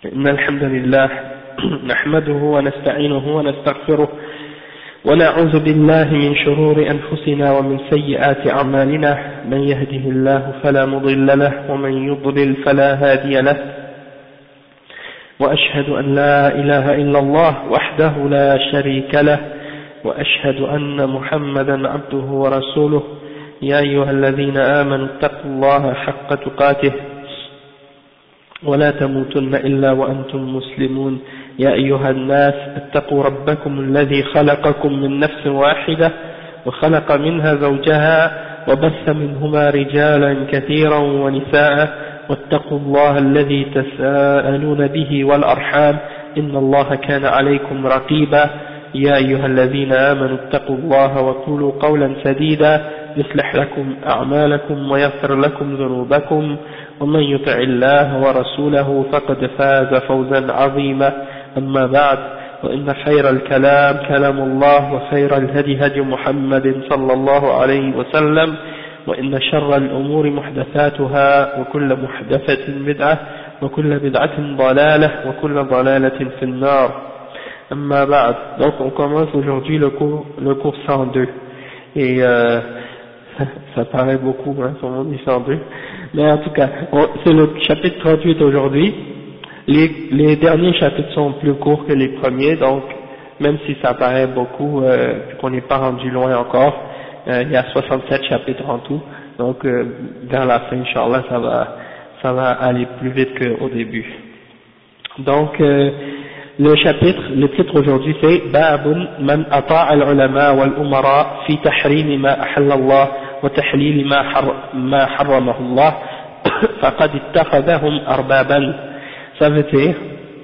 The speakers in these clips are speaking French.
إن الحمد لله نحمده ونستعينه ونستغفره ونعوذ بالله من شرور أنفسنا ومن سيئات أعمالنا من يهده الله فلا مضل له ومن يضلل فلا هادي له وأشهد أن لا إله إلا الله وحده لا شريك له وأشهد أن محمدا عبده ورسوله يا أيها الذين آمنوا اتقوا الله حق تقاته ولا تموتن إلا وأنتم مسلمون يا أيها الناس اتقوا ربكم الذي خلقكم من نفس واحدة وخلق منها زوجها وبث منهما رجالا كثيرا ونساء واتقوا الله الذي تساءلون به والأرحام إن الله كان عليكم رقيبا يا أيها الذين آمنوا اتقوا الله وقولوا قولا سديدا يصلح لكم أعمالكم ويغفر لكم ذنوبكم ومن يطع الله ورسوله فقد فاز فوزا عظيما أما بعد وإن خير الكلام كلام الله وخير الهدي هدي محمد صلى الله عليه وسلم وإن شر الأمور محدثاتها وكل محدثة بدعة وكل بدعة ضلالة وكل ضلالة في النار أما بعد. Donc on commence aujourd'hui le cours 102 et ça paraît beaucoup, hein, son nom dit 102, mais en tout cas c'est le chapitre 38 aujourd'hui. Les derniers chapitres sont plus courts que les premiers, donc même si ça paraît beaucoup, vu qu'on n'est pas rendu loin encore, il y a 67 chapitres en tout, donc vers la fin, Inch'Allah, ça va aller plus vite qu'au début. Donc le titre aujourd'hui c'est Babun man ata'a al-ulama wal-umara fi tahrim ma ahalla Allah wa tahlil ma harramahu Allah faqad ittakhadhahum arbaban. Ça veut dire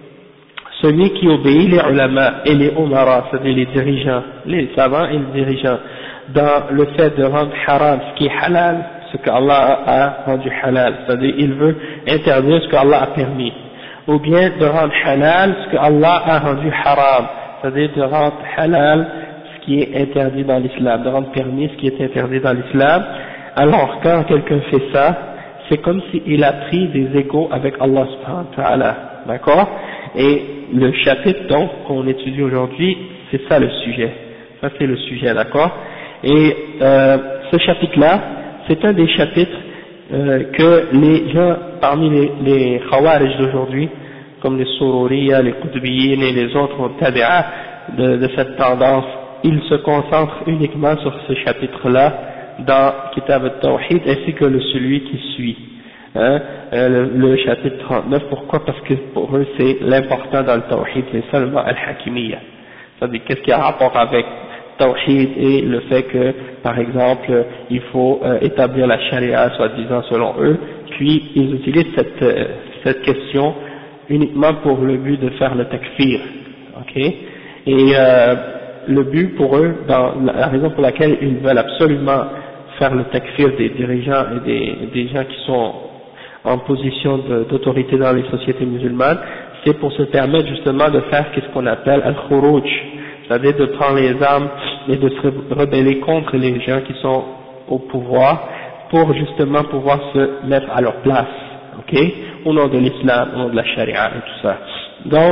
celui qui obéit les ulama et les umara, c'est-à-dire les dirigeants, les savants et les dirigeants, dans le fait de rendre haram ce qui est halal, ce que Allah a rendu halal, c'est-à-dire il veut interdire ce que Allah a permis, ou bien de rendre halal ce que Allah a rendu haram, c'est-à-dire de rendre halal ce qui est interdit dans l'islam, de rendre permis ce qui est interdit dans l'islam. Alors quand quelqu'un fait ça, c'est comme s'il a pris des égaux avec Allah subhanahu wa ta'ala, d'accord? Et le chapitre donc qu'on étudie aujourd'hui, c'est ça le sujet, ça c'est le sujet, d'accord? Et ce chapitre-là, c'est un des chapitres que les gens parmi les khawarij d'aujourd'hui, comme les Sururiya, les Qutbiyin et les autres tabi'a de cette tendance, ils se concentrent uniquement sur ce chapitre-là dans Kitab al-Tawhid ainsi que celui qui suit, hein, le chapitre 39. Pourquoi? Parce que pour eux c'est l'important dans le Tawhid, c'est seulement al-Hakimiyya, c'est-à-dire qu'est-ce qui a rapport avec Tawhid et le fait que par exemple il faut établir la charia soi-disant selon eux, puis ils utilisent cette question uniquement pour le but de faire le takfir, ok? Et le but pour eux, la raison pour laquelle ils veulent absolument faire le takfir des dirigeants et des gens qui sont en position d'autorité dans les sociétés musulmanes, c'est pour se permettre justement de faire ce qu'on appelle al-khuruj, c'est-à-dire de prendre les armes et de se rebeller contre les gens qui sont au pouvoir pour justement pouvoir se mettre à leur place, ok, au nom de l'islam, au nom de la charia et tout ça. Donc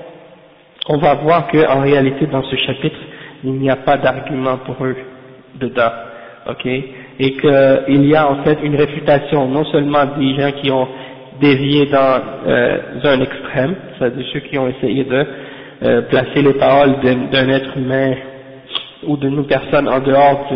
on va voir qu'en réalité dans ce chapitre il n'y a pas d'argument pour eux dedans, ok, et qu'il y a en fait une réfutation non seulement des gens qui ont dévié dans un extrême, c'est-à-dire ceux qui ont essayé de placer les paroles d'un être humain ou d'une personne en dehors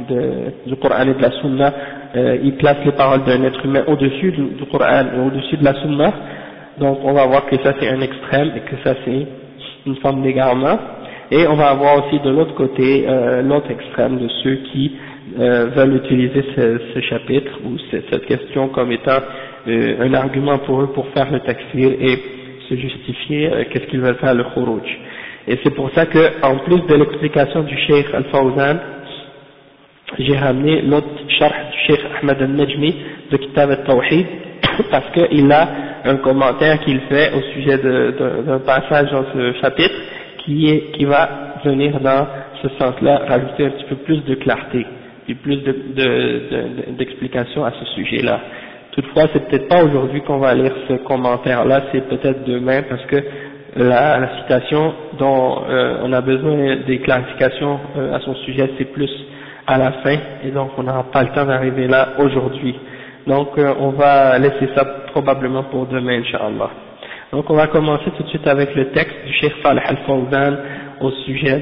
du Coran et de la Sunna, ils placent les paroles d'un être humain au-dessus du Coran et au-dessus de la Sunna. Donc on va voir que ça c'est un extrême et que ça c'est une forme d'égarement. Et on va avoir aussi de l'autre côté l'autre extrême de ceux qui veulent utiliser ce chapitre ou cette question comme étant un argument pour eux pour faire le takfir et se justifier qu'est-ce qu'ils veulent faire le khuruj. Et c'est pour ça que en plus de l'explication du Cheikh Al-Fawzan, j'ai ramené l'autre sharh du Cheikh Ahmed Al-Najmi de Kitab Al-Tawhid parce qu'il a un commentaire qu'il fait au sujet d'un passage dans ce chapitre qui va venir dans ce sens-là, rajouter un petit peu plus de clarté et plus d'explication à ce sujet-là. Toutefois, c'est peut-être pas aujourd'hui qu'on va lire ce commentaire-là, c'est peut-être demain, parce que la citation dont on a besoin des clarifications à son sujet, c'est plus à la fin, et donc on n'aura pas le temps d'arriver là aujourd'hui. Donc on va laisser ça probablement pour demain, Inch'Allah. Donc on va commencer tout de suite avec le texte du Cheikh Salih Al-Fawzan au sujet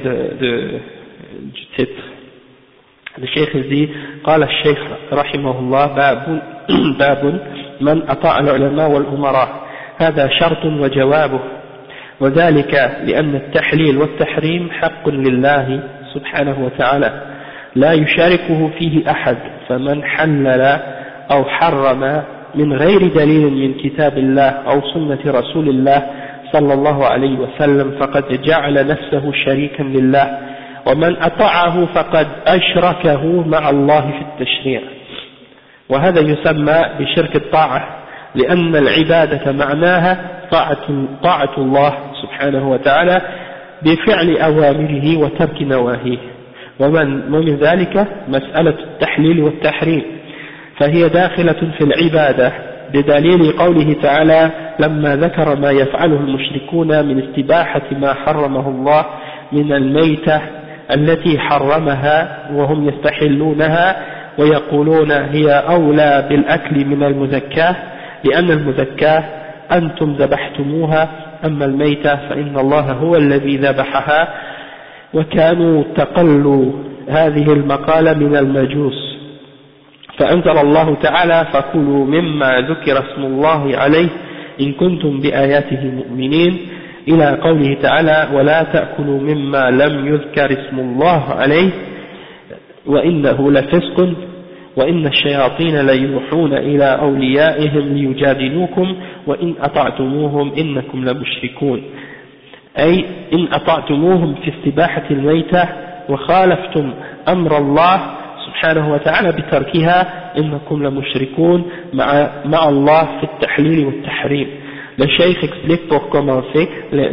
du titre. Le Cheikh dit قال الشيخ رحمه الله باب من أطاع العلماء والأمراء هذا شرط وجوابه وذلك لأن التحليل والتحريم حق لله سبحانه وتعالى لا يشاركه فيه أحد فمن حلل أو حرم من غير دليل من كتاب الله أو سنة رسول الله صلى الله عليه وسلم فقد جعل نفسه شريكا لله ومن أطاعه فقد أشركه مع الله في التشريع وهذا يسمى بشرك الطاعة لأن العبادة معناها طاعة الله سبحانه وتعالى بفعل أوامره وترك نواهيه ومن ذلك مسألة التحليل والتحريم فهي داخلة في العبادة بدليل قوله تعالى لما ذكر ما يفعله المشركون من استباحة ما حرمه الله من الميتة التي حرمها وهم يستحلونها ويقولون هي أولى بالأكل من المزكاة لأن المزكاة أنتم ذبحتموها أما الميتة فإن الله هو الذي ذبحها وكانوا تقلوا هذه المقالة من المجوس فأنزل الله تعالى فكلوا مما ذكر اسم الله عليه إن كنتم بآياته مؤمنين إلى قوله تعالى ولا تأكلوا مما لم يذكر اسم الله عليه وإنه لفسق وإن الشياطين ليوحون إلى أوليائهم ليجادلوكم وإن أطعتموهم إنكم لمشركون أي إن أطعتموهم في استباحة الميتة وخالفتم أمر الله سبحانه وتعالى بتركها إنكم لمشركون مع الله في التحليل والتحريم. Le Cheikh explique pour commencer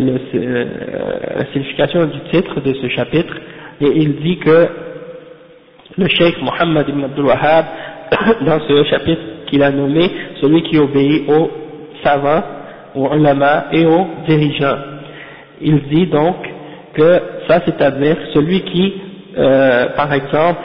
la signification du titre de ce chapitre et il dit que le Cheikh Mohammed ibn Abdul Wahhab dans ce chapitre qu'il a nommé celui qui obéit aux savants, aux ulama et aux dirigeants. Il dit donc que ça c'est-à-dire celui qui par exemple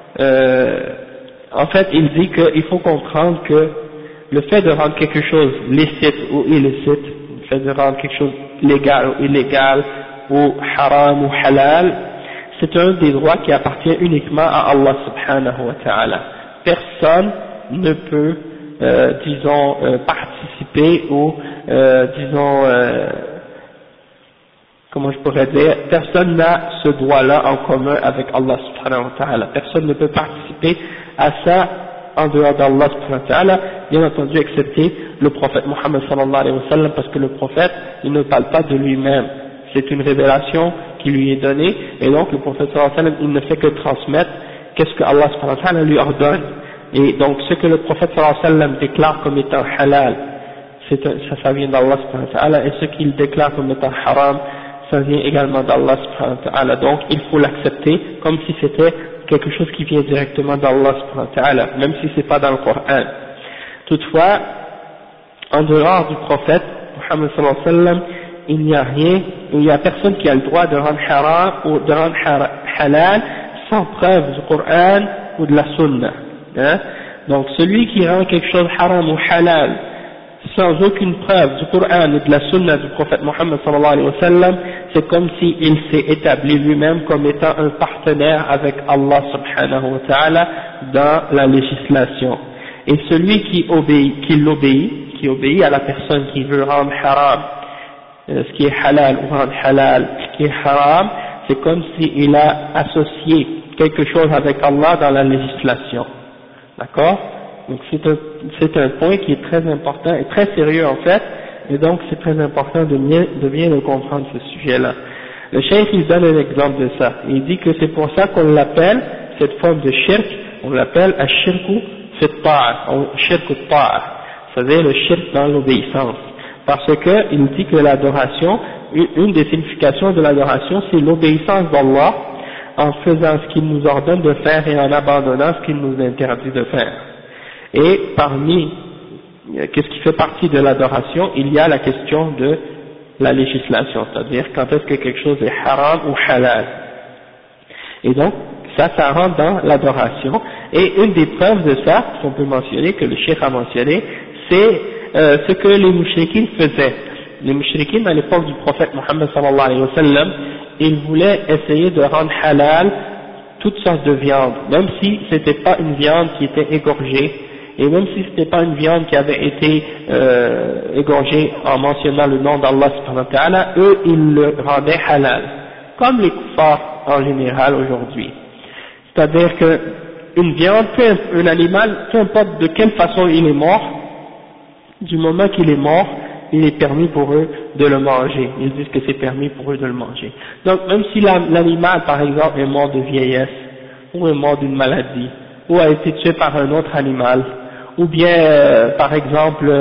en fait il dit qu'il faut comprendre que le fait de rendre quelque chose licite ou illicite, le fait de rendre quelque chose légal ou illégal ou haram ou halal, c'est un des droits qui appartient uniquement à Allah subhanahu wa ta'ala. Personne ne peut disons participer ou disons comment je pourrais dire, personne n'a ce droit-là en commun avec Allah subhanahu wa ta'ala. Personne ne peut participer à ça en dehors d'Allah subhanahu wa ta'ala, bien entendu excepté le prophète Muhammad sallallahu alayhi wa sallam, parce que le prophète, il ne parle pas de lui-même, c'est une révélation qui lui est donnée, et donc le prophète sallallahu alayhi wa sallam, il ne fait que transmettre qu'est-ce que Allah subhanahu wa ta'ala lui ordonne, et donc ce que le prophète sallallahu alayhi wa sallam déclare comme étant halal, ça vient d'Allah subhanahu wa ta'ala, et ce qu'il déclare comme étant haram, ça vient également d'Allah subhanahu wa ta'ala, donc il faut l'accepter comme si c'était quelque chose qui vient directement d'Allah subhanahu wa ta'ala, même si c'est pas dans le Coran. Toutefois, en dehors du prophète Muhammad sallallahu alayhi wa sallam, il n'y a personne qui a le droit de rendre haram ou de rendre halal sans preuve du Coran ou de la Sunna. Hein? Donc celui qui rend quelque chose haram ou halal sans aucune preuve du Coran et de la Sunna du prophète Muhammad sallallahu alayhi wa sallam, c'est comme s'il s'est établi lui-même comme étant un partenaire avec Allah subhanahu wa ta'ala dans la législation. Et celui qui obéit à la personne qui veut rendre haram ce qui est halal ou rendre halal ce qui est haram, c'est comme s'il a associé quelque chose avec Allah dans la législation. D'accord? Donc c'est un point qui est très important et très sérieux en fait, et donc c'est très important de bien le comprendre ce sujet-là. Le cheikh il donne un exemple de ça, il dit que c'est pour ça qu'on l'appelle, cette forme de shirk, on l'appelle ash-shirku fi at-ta'a, ou shirku at-ta'a, c'est-à-dire le shirk dans l'obéissance, parce que il dit que l'adoration, une des significations de l'adoration c'est l'obéissance d'Allah en faisant ce qu'il nous ordonne de faire et en abandonnant ce qu'il nous interdit de faire. Et parmi qu'est-ce qui fait partie de l'adoration? Il y a la question de la législation, c'est-à-dire quand est-ce que quelque chose est haram ou halal. Et donc, ça rentre dans l'adoration. Et une des preuves de ça, qu'on peut mentionner, que le cheikh a mentionné, c'est ce que les mouchriquines faisaient. Les mouchriquines, à l'époque du prophète Mohammed sallallahu alayhi wa sallam, ils voulaient essayer de rendre halal toutes sortes de viandes, même si c'était pas une viande qui était égorgée, et même si c'était pas une viande qui avait été égorgée en mentionnant le nom d'Allah subhanahu wa ta'ala, eux ils le rendaient halal, comme les kuffars en général aujourd'hui. C'est-à-dire que une viande, un animal, peu importe de quelle façon il est mort, du moment qu'il est mort, il est permis pour eux de le manger. Ils disent que c'est permis pour eux de le manger. Donc même si l'animal, par exemple, est mort de vieillesse, ou est mort d'une maladie, ou a été tué par un autre animal, ou bien, par exemple,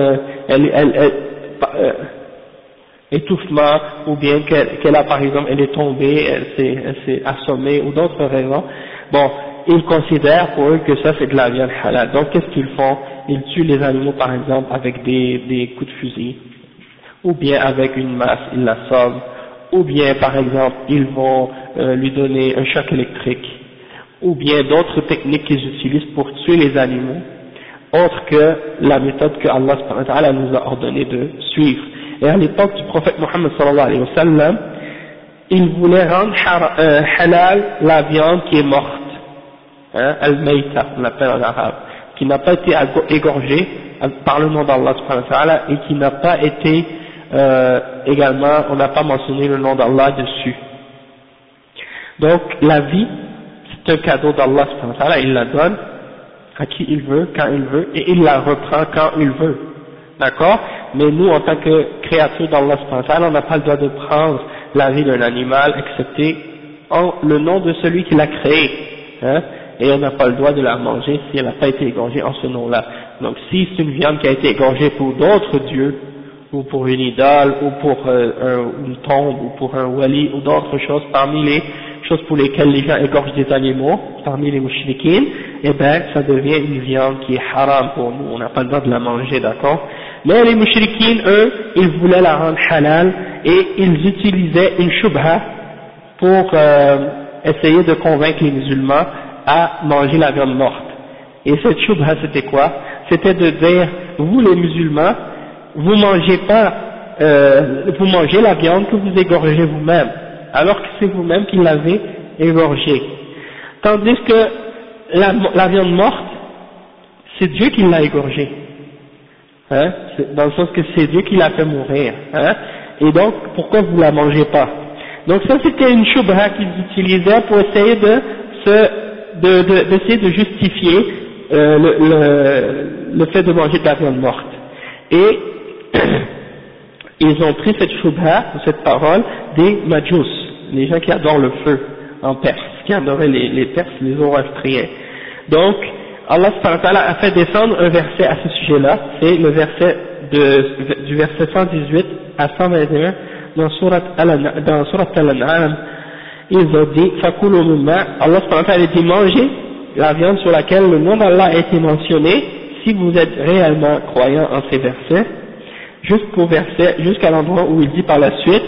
étouffement, ou bien qu'elle a, par exemple, elle est tombée, elle s'est assommée, ou d'autres raisons, bon, ils considèrent pour eux que ça c'est de la viande halal. Donc qu'est-ce qu'ils font? Ils tuent les animaux, par exemple, avec des coups de fusil, ou bien avec une masse, ils l'assomment, ou bien, par exemple, ils vont lui donner un choc électrique, ou bien d'autres techniques qu'ils utilisent pour tuer les animaux, autre que la méthode que Allah subhanahu wa ta'ala nous a ordonné de suivre. Et à l'époque du prophète Mohammed sallallahu alayhi wa sallam, il voulait rendre halal la viande qui est morte, hein, al-mayta, on l'appelle en arabe, qui n'a pas été égorgée par le nom d'Allah subhanahu wa ta'ala et qui n'a pas été également, on n'a pas mentionné le nom d'Allah dessus. Donc la vie, c'est un cadeau d'Allah subhanahu wa ta'ala, il la donne à qui il veut, quand il veut, et il la reprend quand il veut. D'accord? Mais nous, en tant que créatures d'Allah subhanahu wa ta'ala, on n'a pas le droit de prendre la vie d'un animal, excepté en le nom de celui qui l'a créé. Hein? Et on n'a pas le droit de la manger si elle n'a pas été égorgée en ce nom-là. Donc si c'est une viande qui a été égorgée pour d'autres dieux, ou pour une idole, ou pour une tombe, ou pour un wali, ou d'autres choses, parmi les choses pour lesquelles les gens égorgent des animaux, parmi les mouchriquines, eh ben ça devient une viande qui est haram pour nous, on n'a pas le droit de la manger, d'accord? Mais les mouchriquines, eux, ils voulaient la rendre halal, et ils utilisaient une shubha pour essayer de convaincre les musulmans à manger la viande morte. Et cette shubha c'était quoi? C'était de dire, vous les musulmans, vous mangez pas, vous mangez la viande que vous égorgez vous-même, alors que c'est vous-même qui l'avez égorgée. Tandis que la viande morte, c'est Dieu qui l'a égorgée. Hein? Dans le sens que c'est Dieu qui l'a fait mourir. Hein? Et donc, pourquoi vous la mangez pas? Donc ça c'était une shubha qu'ils utilisaient pour essayer d'essayer de justifier le fait de manger de la viande morte. Et ils ont pris cette shubha, cette parole, des majus, les gens qui adorent le feu en Perse, qui adoraient les Perses, les Zoroastriens. Donc, Allah subhanahu wa ta'ala a fait descendre un verset à ce sujet-là, c'est le verset du verset 118 à 121 dans Surat Al-An'am. Ils ont dit, Fakulu mimma, Allah subhanahu wa ta'ala dit, mangez la viande sur laquelle le nom d'Allah a été mentionné, si vous êtes réellement croyant en ces versets, jusqu'à l'endroit où il dit par la suite,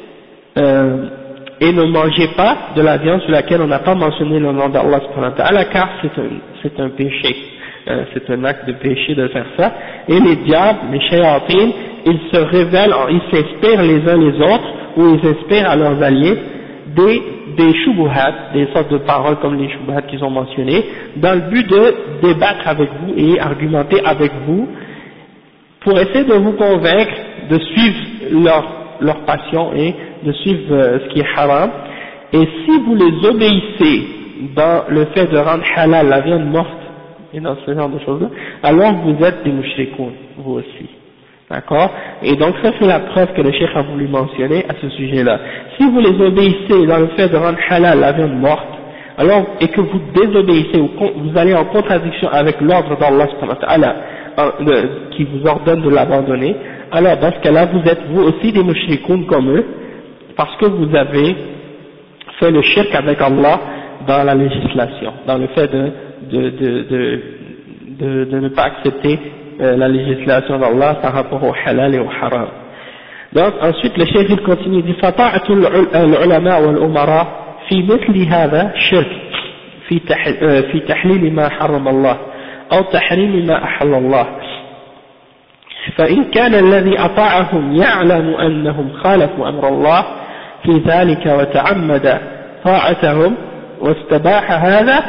et ne mangez pas de la viande sur laquelle on n'a pas mentionné le nom d'Allah subhanahu wa ta'ala, car c'est un péché, c'est un acte de péché de faire ça, et les diables, les shayatines, ils se révèlent, ils s'inspirent les uns les autres, ou ils inspirent à leurs alliés, des shubuhat, des sortes de paroles comme les shubuhat qu'ils ont mentionnées, dans le but de débattre avec vous et argumenter avec vous, pour essayer de vous convaincre de suivre leur passion et de suivre ce qui est haram. Et si vous les obéissez dans le fait de rendre halal la viande morte et dans ce genre de choses-là, alors vous êtes des mushrikoun, vous aussi. D'accord? Et donc ça c'est la preuve que le cheikh a voulu mentionner à ce sujet-là. Si vous les obéissez dans le fait de rendre halal la viande morte, alors, et que vous désobéissez ou vous allez en contradiction avec l'ordre d'Allah subhanahu wa ta'ala, qui vous ordonne de l'abandonner, alors dans ce cas-là vous êtes vous aussi des mushrikoun comme eux, parce que vous avez fait le shirk avec Allah dans la législation, dans le fait de ne pas accepter la législation d'Allah par rapport au halal et au haram. Donc ensuite le cheikh il continue, il dit فطاعة العلماء والأمراء في مثل هذا شرك في تحليل ما حرم الله أو تحريم ما أحل الله، فإن كان الذي أطاعهم يعلم أنهم خالفوا أمر الله في ذلك وتعمد طاعتهم واستباح هذا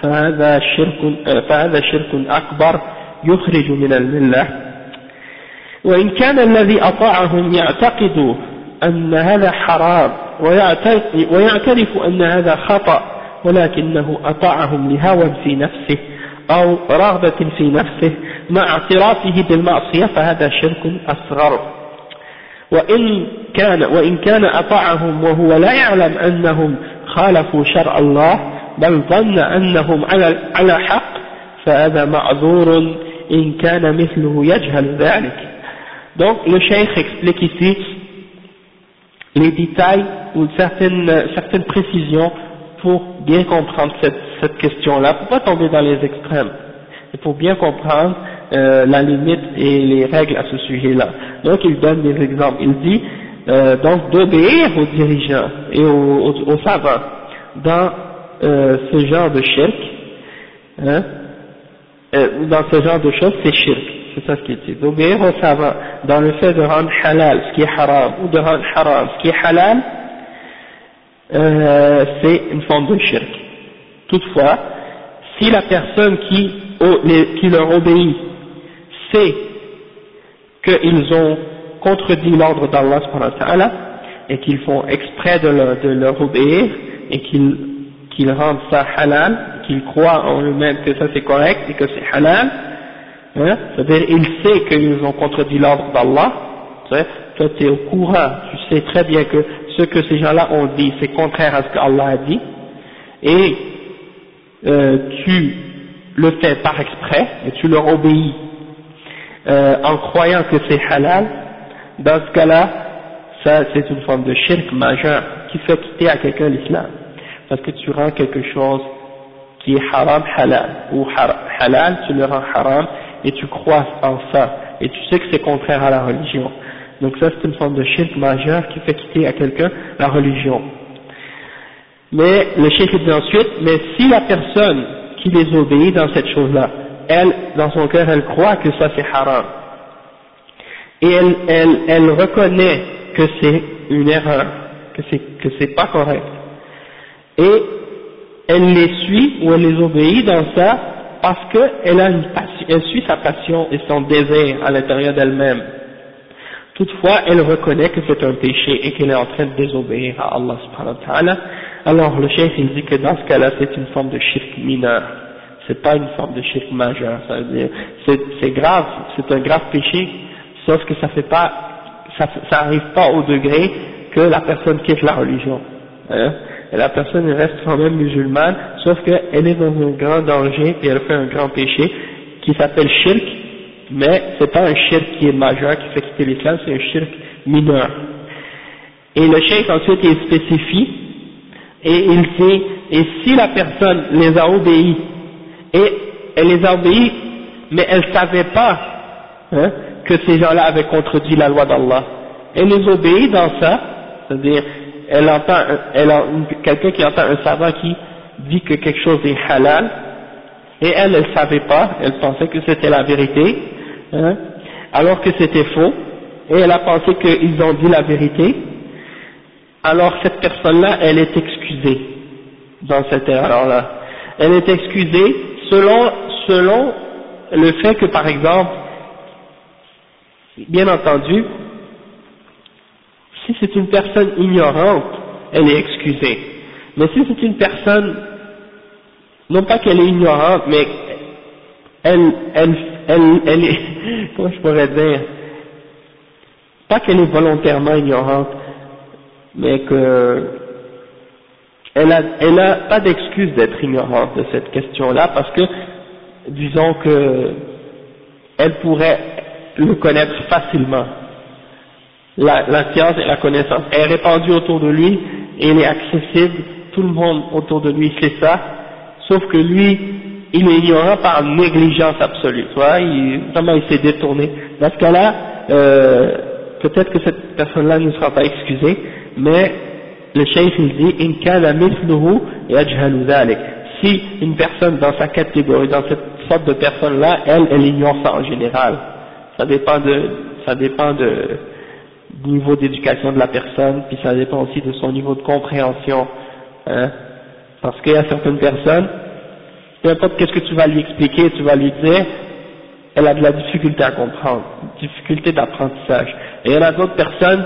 فهذا شرك أكبر يخرج من الملة. وإن كان الذي أطاعهم يعتقد أن هذا حرام ويعترف أن هذا خطأ ولكنه أطاعهم لهوى في نفسه أو رغبة في نفسه مع اعترافه بالمعصية فهذا شرك أصغر. وإن كان أطاعهم وهو لا يعلم أنهم خالفوا شرع الله بل ظن أنهم على حق فهذا معذور إن كان مثله يجهل ذلك. Donc le cheikh explique ici les détails ou certaines précisions pour bien comprendre cette question-là, pour pas tomber dans les extrêmes, et pour bien comprendre la limite et les règles à ce sujet-là. Donc il donne des exemples. Il dit donc d'obéir aux dirigeants et aux savants dans ce genre de shirk, dans ce genre de choses, c'est shirk. C'est ça ce qu'il dit. D'obéir aux savants dans le fait de rendre halal ce qui est haram ou de rendre haram ce qui est halal, c'est une forme de shirk. Toutefois, si la personne qui leur obéit sait qu'ils ont contredit l'ordre d'Allah subhanahu wa ta'ala et qu'ils font exprès de leur obéir et qu'ils rendent ça halal, qu'ils croient en eux-mêmes que ça c'est correct et que c'est halal, c'est-à-dire il sait qu'ils ont contredit l'ordre d'Allah, toi tu es au courant, tu sais très bien que ce que ces gens-là ont dit c'est contraire à ce qu'Allah a dit et tu le fais par exprès et tu leur obéis en croyant que c'est halal. Dans ce cas-là, ça c'est une forme de shirk majeur qui fait quitter à quelqu'un l'islam, parce que tu rends quelque chose qui est haram halal, ou halal tu le rends haram et tu crois en ça, et tu sais que c'est contraire à la religion. Donc ça c'est une forme de shirk majeur qui fait quitter à quelqu'un la religion. Mais le cheikh dit ensuite, mais si la personne qui les obéit dans cette chose-là, elle, dans son cœur, elle croit que ça c'est haram, et elle reconnaît que c'est une erreur, que c'est pas correct, et elle les suit ou elle les obéit dans ça parce qu'elle suit sa passion et son désir à l'intérieur d'elle-même. Toutefois, elle reconnaît que c'est un péché et qu'elle est en train de désobéir à Allah subhanahu wa ta'ala. Alors le cheikh il dit que dans ce cas-là c'est une forme de shirk mineur, c'est pas une forme de shirk majeur. Ça veut dire c'est grave, c'est un grave péché, sauf que ça arrive pas au degré que la personne quitte la religion. Et la personne reste quand même musulmane, sauf qu'elle est dans un grand danger et elle fait un grand péché qui s'appelle shirk, mais c'est pas un shirk qui est majeur qui fait quitter l'islam, c'est un shirk mineur. Et le cheikh ensuite il spécifie et il dit, et si la personne les a obéis et elle les a obéis mais elle savait pas que ces gens-là avaient contredit la loi d'Allah, elle les obéit dans ça, c'est-à-dire quelqu'un qui entend un savant qui dit que quelque chose est halal et elle savait pas, elle pensait que c'était la vérité, alors que c'était faux, et elle a pensé qu'ils ont dit la vérité, alors cette personne-là elle est excusée dans cette erreur-là. Elle est excusée selon le fait que par exemple, bien entendu, si c'est une personne ignorante, elle est excusée. Mais si c'est une personne, non pas qu'elle est ignorante, mais elle est, comment je pourrais dire, pas qu'elle est volontairement ignorante, mais que elle a pas d'excuse d'être ignorante de cette question-là, parce que, disons que elle pourrait le connaître facilement. La science et la connaissance est répandue autour de lui et elle est accessible, tout le monde autour de lui sait ça, sauf que lui il est ignorant par négligence absolue, tu vois, vraiment il s'est détourné. Dans ce cas-là, peut-être que cette personne-là ne sera pas excusée, mais le cheikh il dit in kana mithluhu yajhalu dhalik. Si une personne dans sa catégorie, dans cette sorte de personne-là, elle ignore ça en général. Ça dépend du niveau d'éducation de la personne, puis ça dépend aussi de son niveau de compréhension, hein. Parce qu'il y a certaines personnes, peu importe qu'est-ce que tu vas lui expliquer, tu vas lui dire, elle a de la difficulté à comprendre, difficulté d'apprentissage. Et il y en a d'autres personnes,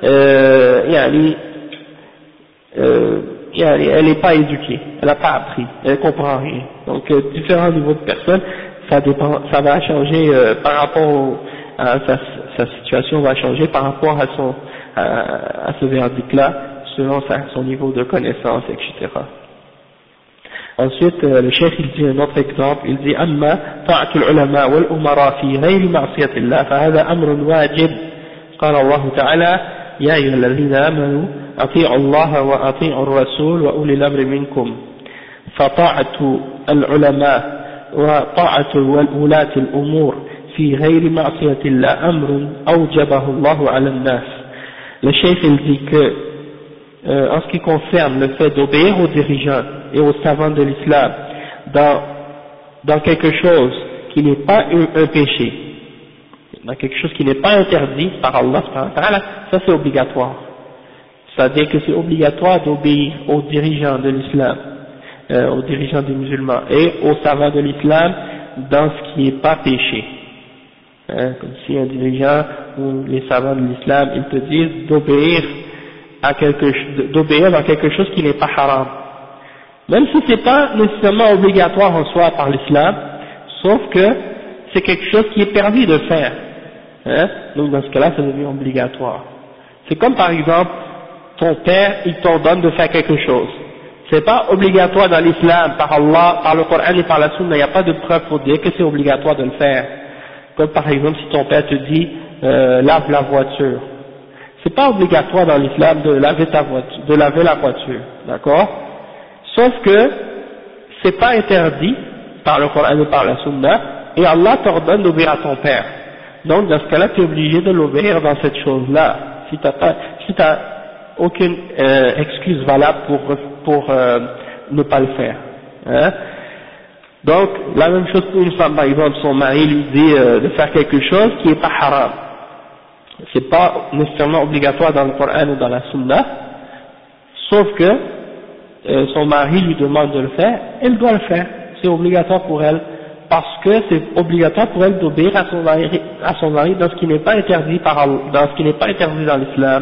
elle n'est pas éduquée, elle n'a pas appris, elle comprend rien. Donc différents niveaux de personnes, ça dépend, ça va changer par rapport à sa situation va changer par rapport à ce verdict-là, selon son niveau de connaissance, etc. Ensuite, le chef il dit un autre exemple, il dit أما طاعة العلماء والأمراء في غير معصية الله فهذا أمر واجب. قال الله تعالى يا أيها الذين آمنوا أطيعوا الله وأطيعوا الرسول وأولي الأمر منكم. فطاعة العلماء وطاعة ولاة الأمور في غير معصية الله أمر أوجبه الله على الناس. Le chef il dit que en ce qui concerne le fait d'obéir aux dirigeants et aux savants de l'islam dans quelque chose qui n'est pas un péché, dans quelque chose qui n'est pas interdit par Allah, ça c'est obligatoire. C'est-à-dire que c'est obligatoire d'obéir aux dirigeants de l'islam, aux dirigeants des musulmans et aux savants de l'islam dans ce qui n'est pas péché. Comme si un dirigeant ou les savants de l'islam ils te disent d'obéir dans quelque chose qui n'est pas haram, même si c'est pas nécessairement obligatoire en soi par l'islam, sauf que c'est quelque chose qui est permis de faire, donc dans ce cas-là ça devient obligatoire. C'est comme par exemple ton père il t'ordonne de faire quelque chose, c'est pas obligatoire dans l'islam par Allah, par le Coran et par la Sunna, il n'y a pas de preuve pour dire que c'est obligatoire de le faire. Comme par exemple si ton père te dit lave la voiture, c'est pas obligatoire dans l'islam de laver la voiture, d'accord? Sauf que c'est pas interdit par le Coran et par la Sunna, et Allah t'ordonne d'obéir à ton père. Donc dans ce cas-là, tu es obligé de l'obéir dans cette chose-là, si t'as aucune excuse valable pour ne pas le faire. Hein? Donc la même chose pour une femme, par exemple, son mari lui dit de faire quelque chose qui n'est pas haram. C'est pas nécessairement obligatoire dans le Coran ou dans la Sunna, sauf que son mari lui demande de le faire, elle doit le faire, c'est obligatoire pour elle, parce que c'est obligatoire pour elle d'obéir à son mari dans ce qui n'est pas interdit dans ce qui n'est pas interdit dans l'islam,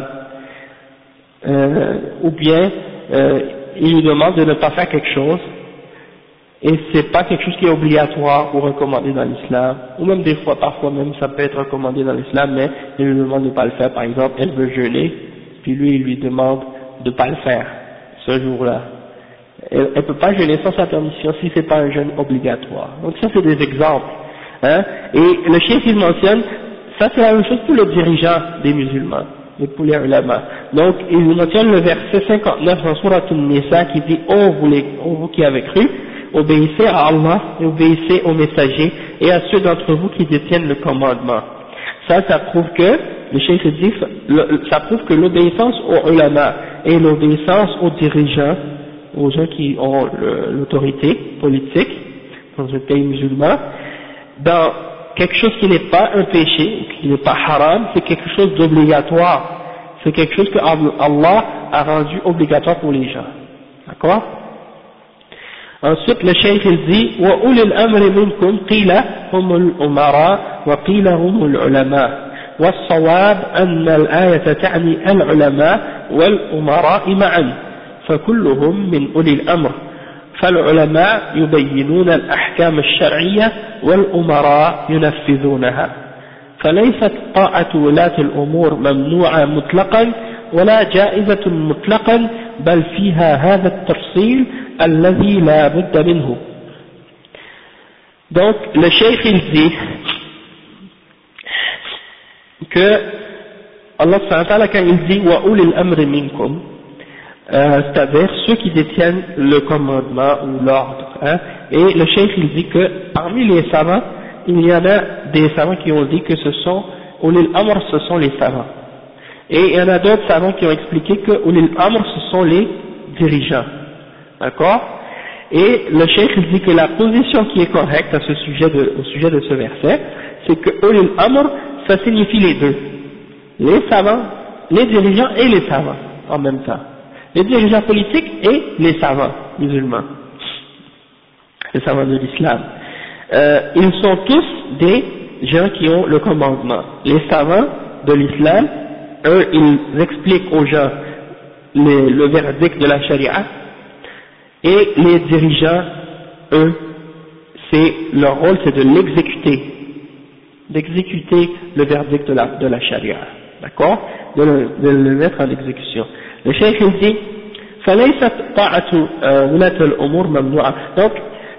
ou bien il lui demande de ne pas faire quelque chose, et c'est pas quelque chose qui est obligatoire ou recommandé dans l'islam, ou même des fois, parfois même ça peut être recommandé dans l'islam, mais il lui demande de ne pas le faire. Par exemple, elle veut jeûner, puis lui il lui demande de ne pas le faire ce jour-là. Elle peut pas jeûner sans sa permission si c'est pas un jeûne obligatoire. Donc ça c'est des exemples, hein. Et le chef il mentionne, ça c'est la même chose pour le dirigeant des musulmans, et pour les ulama. Donc il mentionne le verset 59 dans Surat An-Nisa qui dit oh vous qui avez cru, obéissez à Allah et obéissez aux messagers et à ceux d'entre vous qui détiennent le commandement. Ça prouve que, le cheikh dit, ça prouve que l'obéissance aux ulama et l'obéissance aux dirigeants, aux gens qui ont l'autorité politique dans un pays musulman, dans quelque chose qui n'est pas un péché, qui n'est pas haram, c'est quelque chose d'obligatoire. C'est quelque chose que Allah a rendu obligatoire pour les gens. D'accord? Ensuite, le cheikh il dit وَأُولِي الْأَمْرِ مِنْكُمْ قِيلَ هُمُ الْأُمَرَاءُ وَقِيلَ هُمُ الْعُلَمَاءُ والصواب أن الآية تعني العلماء والأمراء معا فكلهم من أولي الأمر فالعلماء يبينون الأحكام الشرعية والأمراء ينفذونها فليست طاعة ولاة الأمور ممنوعة مطلقا ولا جائزة مطلقا بل فيها هذا التفصيل الذي لا بد منه. Donc le cheikh il dit que Allah subhanahu wa ta'ala quand il dit wa ulil amri minkum, c'est-à-dire ceux qui détiennent le commandement ou l'ordre. Et le cheikh il dit que parmi les savants, il y en a des savants qui ont dit que ce sont Ulil Amr, ce sont les savants. Et il y en a d'autres savants qui ont expliqué que Ulil Amr, ce sont les dirigeants. D'accord? Et le cheikh il dit que la position qui est correcte à ce sujet au sujet de ce verset, c'est que Ulil Amr, ça signifie les deux. Les savants, les dirigeants et les savants en même temps. Les dirigeants politiques et les savants musulmans, les savants de l'islam. Ils sont tous des gens qui ont le commandement. Les savants de l'islam, eux, ils expliquent aux gens le verdict de la charia, et les dirigeants, eux, leur rôle c'est de l'exécuter, d'exécuter le verdict de la charia, d'accord, de le mettre en exécution. Le cheikh il dit فليست طاعة ولاة الأمور ممنوعة. Donc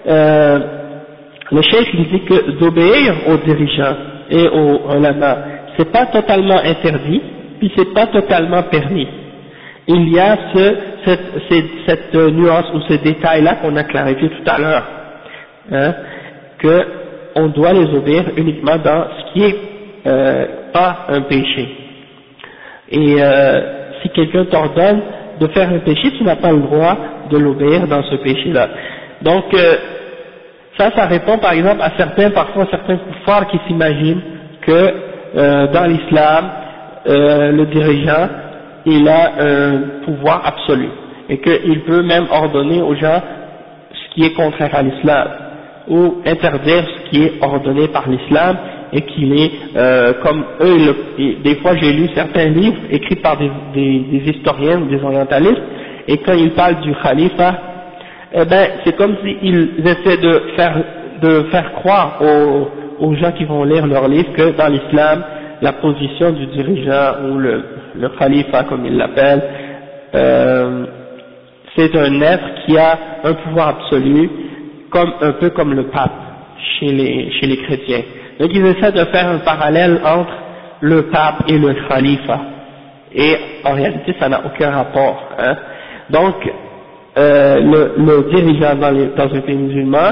le cheikh il dit que d'obéir aux dirigeants et aux ulama, c'est pas totalement interdit, puis c'est pas totalement permis. Il y a cette nuance ou ce détail là qu'on a clarifié tout à l'heure, que on doit les obéir uniquement dans ce qui est pas un péché. Et si quelqu'un t'ordonne de faire un péché, tu n'as pas le droit de l'obéir dans ce péché-là. Donc ça répond par exemple à parfois certains kuffars qui s'imaginent que dans l'islam, le dirigeant, il a un pouvoir absolu, et qu'il peut même ordonner aux gens ce qui est contraire à l'islam, ou interdire ce qui est ordonné par l'islam, et qu'il est, comme eux, des fois j'ai lu certains livres écrits par des historiens ou des orientalistes, et quand ils parlent du khalifa, eh ben c'est comme s'ils essaient de faire croire aux gens qui vont lire leurs livres que dans l'islam, la position du dirigeant ou le khalifa comme ils l'appellent, c'est un être qui a un pouvoir absolu, un peu comme le pape chez les chrétiens. Donc ils essaient de faire un parallèle entre le pape et le khalifa, et en réalité ça n'a aucun rapport. Donc le dirigeant dans un pays musulman,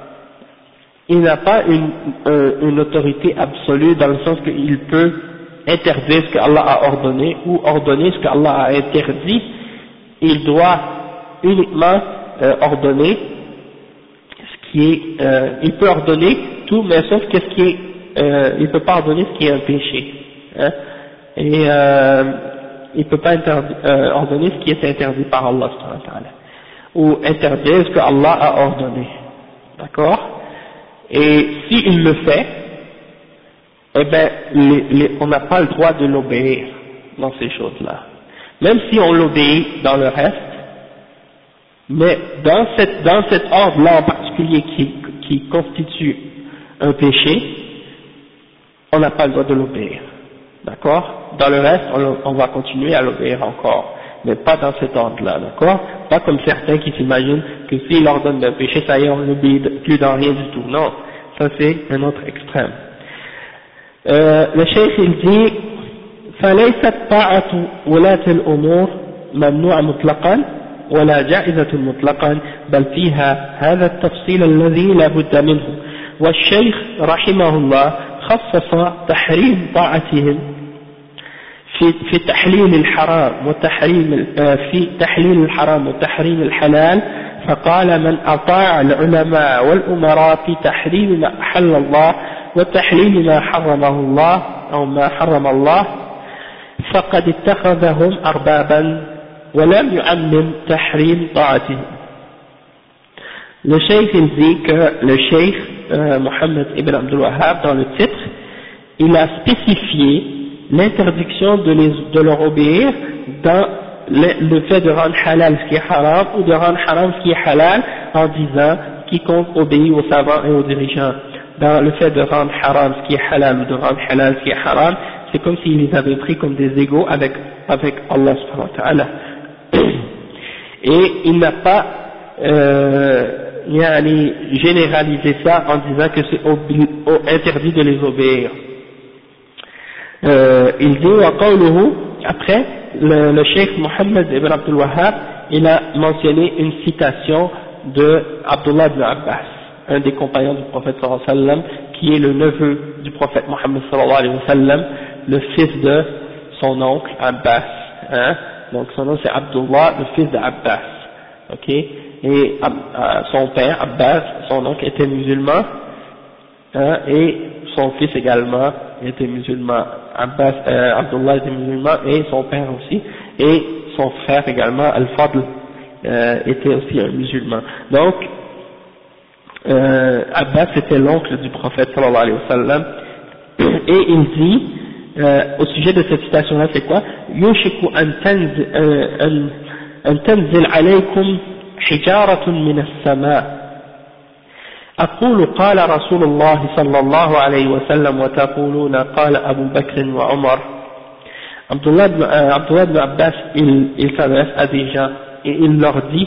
il n'a pas une autorité absolue dans le sens qu'il peut interdire ce qu'Allah a ordonné ou ordonner ce qu'Allah a interdit. Il doit uniquement ordonner ce qui est, il peut ordonner tout, mais sauf que ce qui est, il peut pas ordonner ce qui est un péché, et il peut pas ordonner ce qui est interdit par Allah subhanahu wa ta'ala, ou interdire ce que Allah a ordonné, d'accord. Et s'il le fait, eh ben, on n'a pas le droit de l'obéir dans ces choses-là. Même si on l'obéit dans le reste, mais dans cet ordre-là en particulier qui constitue un péché, on n'a pas le droit de l'obéir. D'accord? Dans le reste, on va continuer à l'obéir encore, mais pas dans cet ordre-là, d'accord? Pas comme certains qui s'imaginent que s'il ordonne d'un péché, ça y est, on n'obéit plus dans rien du tout. Non, ça c'est un autre extrême. Le cheikh il dit فليست طاعة ولاة الأمور ممنوعة مطلقا ولا جائزة مطلقا بل فيها هذا التفصيل الذي لا بد منه. والشيخ رحمه الله خصص تحريم طاعتهم في تحليل الحرام في تحليل الحرام وتحريم الحلال، فقال من أطاع العلماء والأمراء في تحريم ما أحل الله وتحليل ما حرمه الله أو ما حرم الله فقد اتخذهم أربابا ولم يعمم تحريم طاعتهم. Le cheikh il dit que le cheikh Mohammed ibn Abdul Wahhab, dans le titre, il a spécifié l'interdiction de leur obéir dans le fait de rendre halal ce qui est haram ou de rendre haram ce qui est halal, en disant quiconque obéit aux savants et aux dirigeants dans le fait de rendre haram ce qui est halal ou de rendre halal ce qui est haram, c'est comme s'il les avait pris comme des égaux avec Allah subhanahu wa ta'ala. Et il n'a pas généralisé ça en disant que c'est interdit de les obéir. Il dit après le Cheikh Mohammed ibn Abdul Wahhab, il a mentionné une citation de Abdullah ibn Abbas, un des compagnons du prophète sallallahu alayhi wa sallam, qui est le neveu du prophète Mohammed sallallahu alayhi wa sallam, le fils de son oncle Abbas, hein. Donc son nom c'est Abdullah, le fils d'Abbas, ok, et son père Abbas, son oncle était musulman, hein, et son fils également était musulman. Abdullah était musulman et son père aussi, et son frère également, Al-Fadl, était aussi un musulman. Donc, Abbas était l'oncle du prophète sallallahu alayhi wa sallam, et il dit, au sujet de cette citation-là, c'est quoi? Yushiku an tanzil alaykum hijaratun min as-sama' أقول قال رسول الله صلى الله عليه وسلم وتقولون قال أبو بكر وعمر. Abdullah ibn Abbas, il s'adresse à des gens et il leur dit,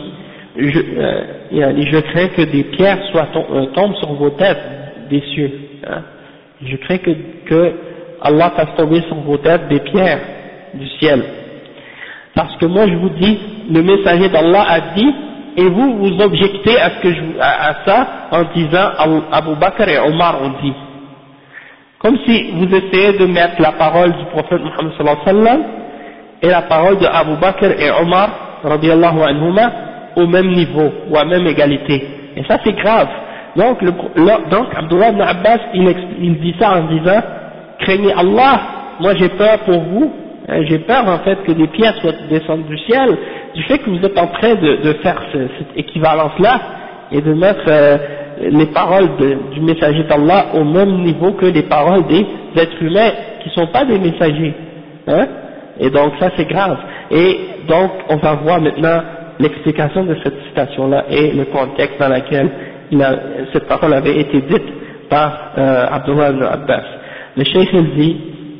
je crains que des pierres tombent sur vos têtes des cieux, hein. Je crains que Allah fasse tomber sur vos têtes des pierres du ciel, parce que moi je vous dis, le messager d'Allah a dit, et vous vous objectez à ça en disant Abu Bakr et Omar ont dit, comme si vous essayez de mettre la parole du prophète Muhammad sallallahu alayhi wa sallam et la parole de Abu Bakr et Omar radiyallahu anhuma au même niveau ou à même égalité, et ça c'est grave. Donc Abdullah ibn Abbas il dit ça en disant, craignez Allah, moi j'ai peur pour vous, j'ai peur en fait que des pierres descendent du ciel, du fait que vous êtes en train de faire cette équivalence-là et de mettre les paroles du messager d'Allah au même niveau que les paroles des êtres humains qui ne sont pas des messagers, hein. Et donc ça c'est grave. Et donc on va voir maintenant l'explication de cette citation-là et le contexte dans lequel cette parole avait été dite par Abdullah ibn Abbas. Le cheikh il dit,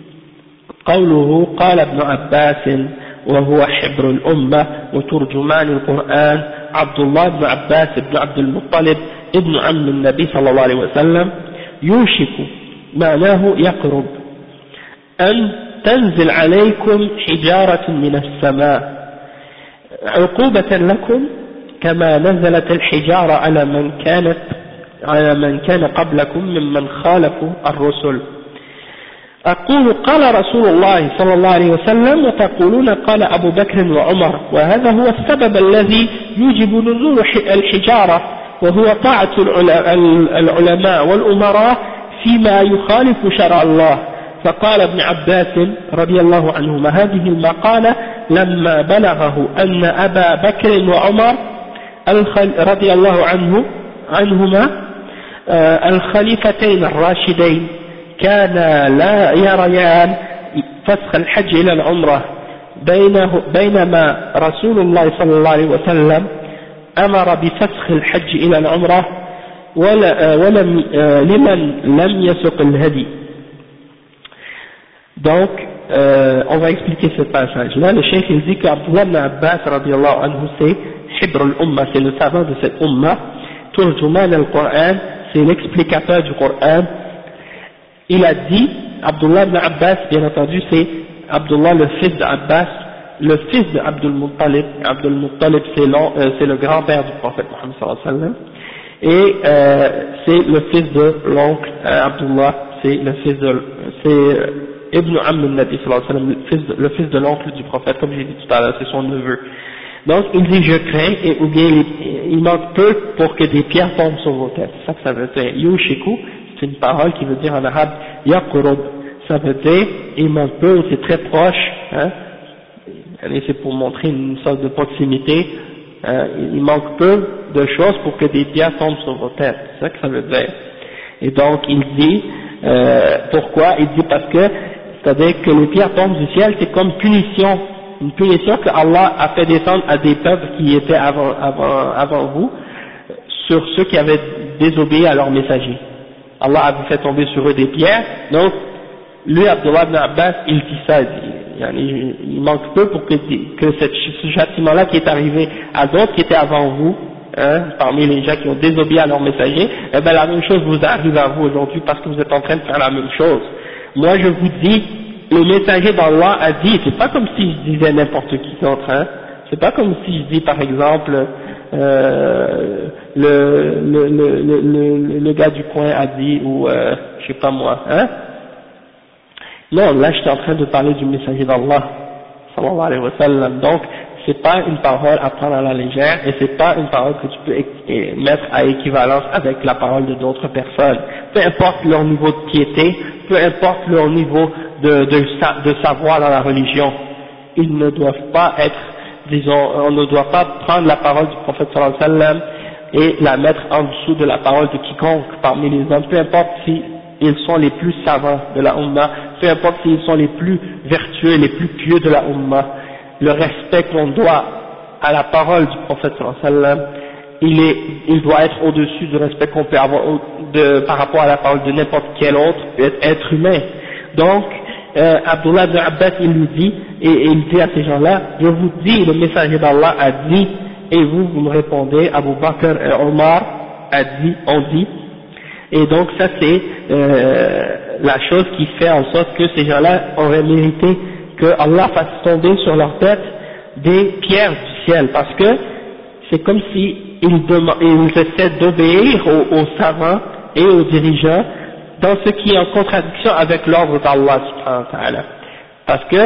قوله قال ابن عباس وهو حبر الأمة وترجمان القرآن عبد الله بن عباس بن عبد المطلب ابن عم النبي صلى الله عليه وسلم يوشك معناه يقرب أن تنزل عليكم حجارة من السماء عقوبة لكم كما نزلت الحجارة على من كان قبلكم ممن خالفوا الرسل. أقول قال رسول الله صلى الله عليه وسلم وتقولون قال أبو بكر وعمر، وهذا هو السبب الذي يوجب نزول الحجارة، وهو طاعة العلماء والأمراء فيما يخالف شرع الله. فقال ابن عباس رضي الله عنهما هذه المقالة لما بلغه أن أبا بكر وعمر رضي الله عنهما الخليفتين الراشدين كانا لا يريان فسخ الحج إلى العمرة، بينما رسول الله صلى الله عليه وسلم أمر بفسخ الحج إلى العمرة لمن لم يسق الهدي. Donc, on va expliquer ce passage-là. Le cheikh il dit qu'Abdullah ibn Abbas radiyallahu anhu c'est Hibr al-Umma, c'est le savant de cette Umma. Turjuman al-Qur'an, c'est l'explicateur du Coran. Il a dit, Abdullah ibn Abbas, bien entendu, c'est Abdullah le fils d'Abbas, le fils d'Abdul Muttalib. Abdul Muttalib c'est le grand-père du prophète Muhammad sallallahu alayhi wa sallam, et c'est le fils de l'oncle Abdullah, c'est Ibn Amm al-Nabi sallallahu alayhi wa sallam, le fils de l'oncle du prophète, comme j'ai dit tout à l'heure, c'est son neveu. Donc il dit je crains, et ou bien il manque peu pour que des pierres tombent sur vos têtes. C'est ça que ça veut dire. Yushiku, c'est une parole qui veut dire en arabe yaqrub, ça veut dire il manque peu ou c'est très proche, hein, et c'est pour montrer une sorte de proximité, il manque peu de choses pour que des pierres tombent sur vos têtes. C'est ça que ça veut dire. Et donc il dit, pourquoi? Il dit parce que, c'est-à-dire que les pierres tombent du ciel, c'est comme punition, une punition que Allah a fait descendre à des peuples qui étaient avant vous, sur ceux qui avaient désobéi à leur messager. Allah a fait tomber sur eux des pierres, donc lui, Abdullah ibn Abbas, il dit ça, il manque peu pour que ce châtiment-là qui est arrivé à d'autres qui étaient avant vous, hein, parmi les gens qui ont désobéi à leur messager, eh ben la même chose vous arrive à vous aujourd'hui parce que vous êtes en train de faire la même chose. Moi je vous dis le messager d'Allah a dit, c'est pas comme si je disais n'importe qui d'autre, hein, c'est pas comme si je dis par exemple, le gars du coin a dit, ou je sais pas moi, hein. Non, là j'étais en train de parler du messager d'Allah, sallallahu alayhi wa sallam, donc c'est pas une parole à prendre à la légère, et c'est pas une parole que tu peux mettre à équivalence avec la parole de d'autres personnes, peu importe leur niveau de piété, peu importe leur niveau de savoir dans la religion, ils ne doivent pas être, disons, on ne doit pas prendre la parole du prophète sallallahu alayhi wa sallam et la mettre en dessous de la parole de quiconque parmi les hommes, peu importe si ils sont les plus savants de la Ummah, peu importe s'ils sont les plus vertueux, les plus pieux de la Ummah. Le respect qu'on doit à la parole du prophète sallallahu alayhi wa sallam, il doit être au-dessus du respect qu'on peut avoir par rapport à la parole de n'importe quel autre être humain. Donc, Abdullah ibn Abbas, il lui dit, et il dit à ces gens-là, je vous dis, le messager d'Allah a dit, et vous me répondez, Abu Bakr et Omar ont dit, et donc ça c'est la chose qui fait en sorte que ces gens-là auraient mérité que Allah fasse tomber sur leur tête des pierres du ciel, parce que c'est comme si ils essaient d'obéir aux savants et aux dirigeants dans ce qui est en contradiction avec l'ordre d'Allah subhanahu wa ta'ala. Parce que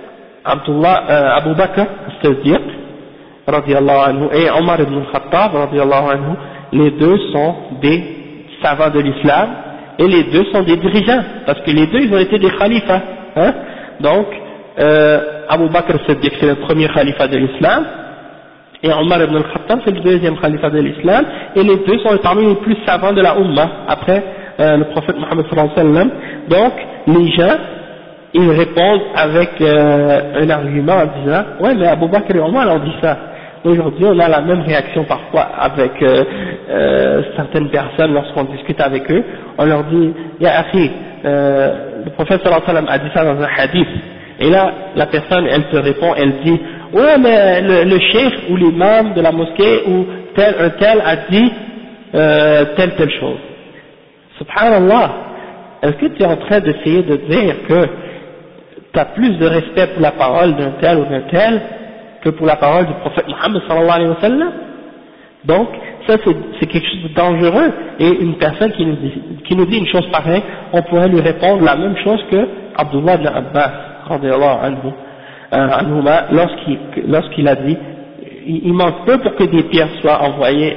Abu Bakr as-Siddiq radiyallahu anhu et Omar ibn al-Khattab radiyallahu anhu, les deux sont des savants de l'islam et les deux sont des dirigeants, parce que les deux ils ont été des khalifas, hein. Donc Abu Bakr as-Siddiq c'est le premier khalifa de l'islam et Omar ibn al-Khattab c'est le deuxième khalifa de l'islam, et les deux sont parmi les plus savants de la Ummah après le prophète Mohammed sallallahu alayhi wa sallam. Donc les gens ils répondent avec un argument en disant ouais mais Abu Bakr et Omar ont dit ça. Aujourd'hui on a la même réaction parfois avec certaines personnes lorsqu'on discute avec eux, on leur dit ya akhi, le prophète sallallahu alayhi wa sallam a dit ça dans un hadith, et là la personne elle te répond, elle dit ouais mais le cheikh ou l'imam de la mosquée ou tel a dit telle chose. Subhanallah, est-ce que tu es en train d'essayer de dire que tu as plus de respect pour la parole d'un tel ou d'un tel que pour la parole du prophète Mohammed sallallahu alayhi wa sallam? Donc ça c'est quelque chose de dangereux, et une personne qui nous dit une chose pareille, on pourrait lui répondre la même chose que Abdullah ibn Abbas radiyallahu anhuma lorsqu'il a dit il manque peu pour que des pierres soient envoyées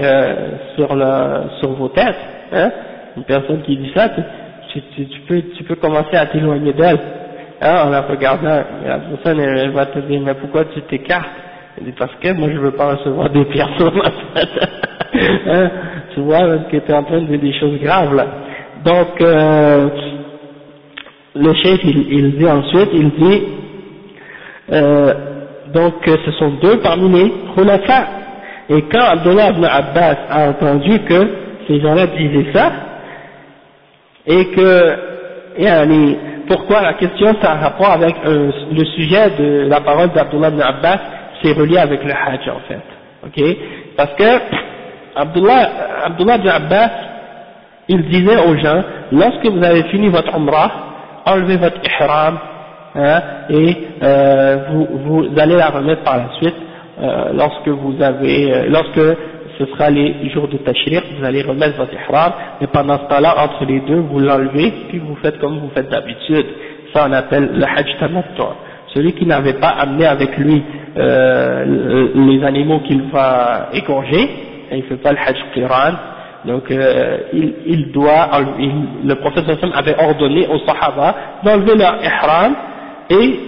sur vos têtes, hein. Une personne qui dit ça, tu peux commencer à t'éloigner d'elle, hein, en la regardant. La personne elle va te dire mais pourquoi tu t'écartes? Elle dit parce que moi je veux pas recevoir des pierres sur ma tête. Hein, tu vois que tu es en train de dire des choses graves là. Donc le chef il dit ensuite, il dit donc ce sont deux parmi les khulafa, et quand Abdullah ibn Abbas a entendu que ces gens-là disaient ça, et que pourquoi la question ça a rapport avec le sujet de la parole d'Abdullah ibn Abbas, c'est relié avec le hajj en fait, ok, parce que Abdullah ibn Abbas il disait aux gens, lorsque vous avez fini votre umrah, enlevez votre ihram, hein, et vous allez la remettre par la suite lorsque ce sera les jours de Tashriq, vous allez remettre votre ihram, et pendant ce temps-là, entre les deux, vous l'enlevez, puis vous faites comme vous faites d'habitude. Ça on appelle le hajj tamattu. Celui qui n'avait pas amené avec lui les animaux qu'il va égorger, il ne fait pas le hajj qiran, donc il doit, le prophète sallallahu alayhi wa sallam avait ordonné aux sahaba d'enlever leur ihram et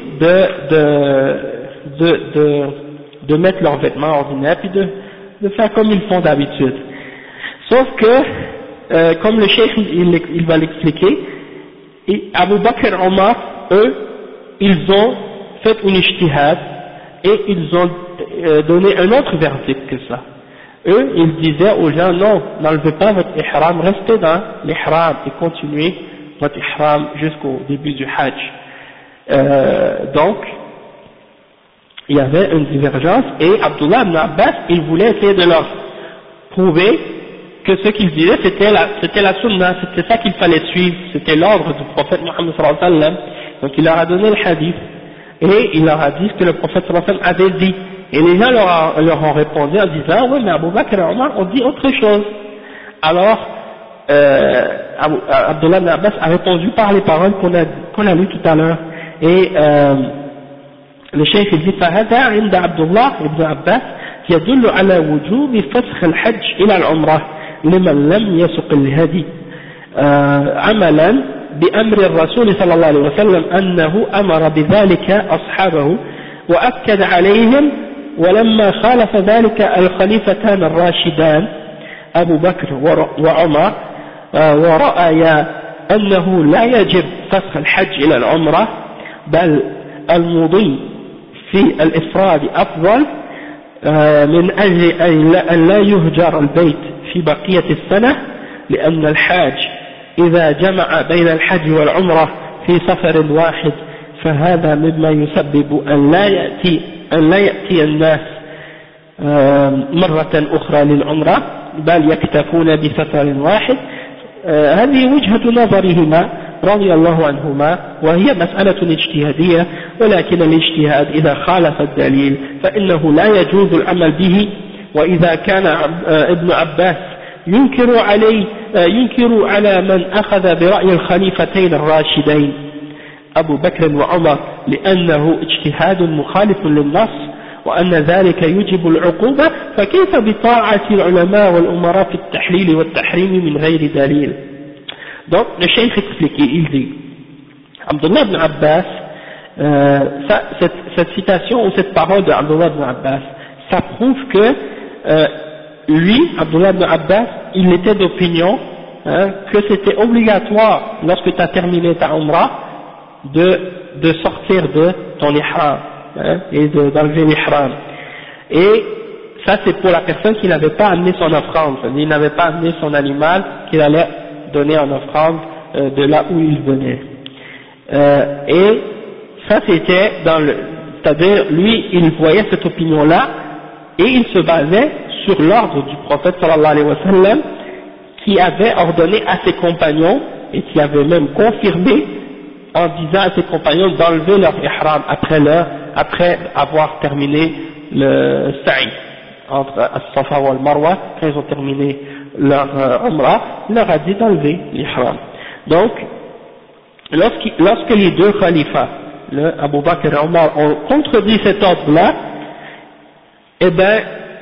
de mettre leurs vêtements ordinaires, puis de faire comme ils font d'habitude. Sauf que, comme le cheikh il va l'expliquer, Abu Bakr et Omar, eux, ils ont fait une ijtihad et ils ont donné un autre verdict que ça. Eux, ils disaient aux gens, non, n'enlevez pas votre ihram, restez dans l'ihram et continuez votre ihram jusqu'au début du hajj. Donc, il y avait une divergence, et Abdullah ibn Abbas, il voulait essayer de leur prouver que ce qu'il disait c'était la sunna, c'était ça qu'il fallait suivre, c'était l'ordre du prophète Mohammed sallallahu alayhi wa sallam, Donc il leur a donné le hadith, et il leur a dit ce que le prophète sallallahu alayhi wa sallam avait dit. Et les gens leur ont répondu en disant, oui, mais Abu Bakr et Omar ont dit autre chose. Alors, Abdullah ibn Abbas a répondu par les paroles qu'on a lues tout à l'heure. Et le cheikh dit, فهذا عند عبد الله بن عباس يدل على وجوب فسخ الحج إلى العمرة لمن لم يسق الهدي عملا بأمر الرسول صلى الله عليه وسلم أنه أمر بذلك أصحابه وأكد عليهم. ولما خالف ذلك الخليفتان الراشدان أبو بكر وعمر ورأيا أنه لا يجب فسخ الحج إلى العمرة بل المضي في الإفراد أفضل من أجل أن لا يهجر البيت في بقية السنة، لأن الحاج إذا جمع بين الحج والعمرة في سفر واحد فهذا مما يسبب أن لا يأتي الناس مرة أخرى للعمرة بل يكتفون بسفر واحد. هذه وجهة نظرهما رضي الله عنهما، وهي مسألة اجتهادية، ولكن الاجتهاد إذا خالف الدليل فإنه لا يجوز العمل به. وإذا كان ابن عباس ينكر على من أخذ برأي الخليفتين الراشدين أبو بكر وعمر لأنه اجتهاد مخالف للنص وأن ذلك يجب العقوبة، فكيف بطاعة العلماء والأمراء في التحليل والتحريم من غير دليل. Donc le cheikh explique, il dit, Abdullah ibn Abbas, cette citation ou cette parole de Abdullah ibn Abbas, ça prouve que lui, Abdullah ibn Abbas, il était d'opinion que c'était obligatoire lorsque tu as terminé ta umrah de sortir de ton ihram et d'enlever l'ihram. Et ça c'est pour la personne qui n'avait pas amené son offrande, il n'avait pas amené son animal qu'il allait donner en offrande de là où il venait. Et ça c'était c'est-à-dire lui il voyait cette opinion là et il se basait sur l'ordre du prophète sallallahu alayhi wa sallam qui avait ordonné à ses compagnons et qui avait même confirmé en disant à ses compagnons d'enlever leur ihram après avoir terminé le sa'i entre As-Safa wal Marwa. Quand ils ont terminé leur umrah, il leur a dit d'enlever l'ihram. Donc lorsque les deux khalifas, Abu Bakr et Omar, ont contredit cet ordre-là, eh ben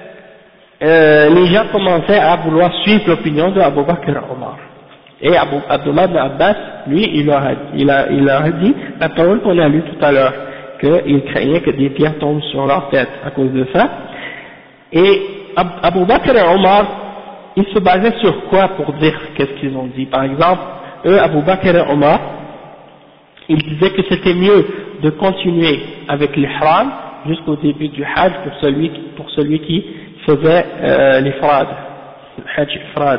les gens commençaient à vouloir suivre l'opinion de Abu Bakr et Omar. Et Abdullah ibn Abbas, lui, il leur a dit la parole qu'on a lue tout à l'heure, qu'il craignait que des pierres tombent sur leur tête à cause de ça. Et Abu Bakr et Omar, ils se basaient sur quoi pour dire qu'est-ce qu'ils ont dit? Par exemple, eux, Abu Bakr et Omar, ils disaient que c'était mieux de continuer avec l'ihram jusqu'au début du hajj pour celui qui faisait l'ifrad, le hajj ifrad.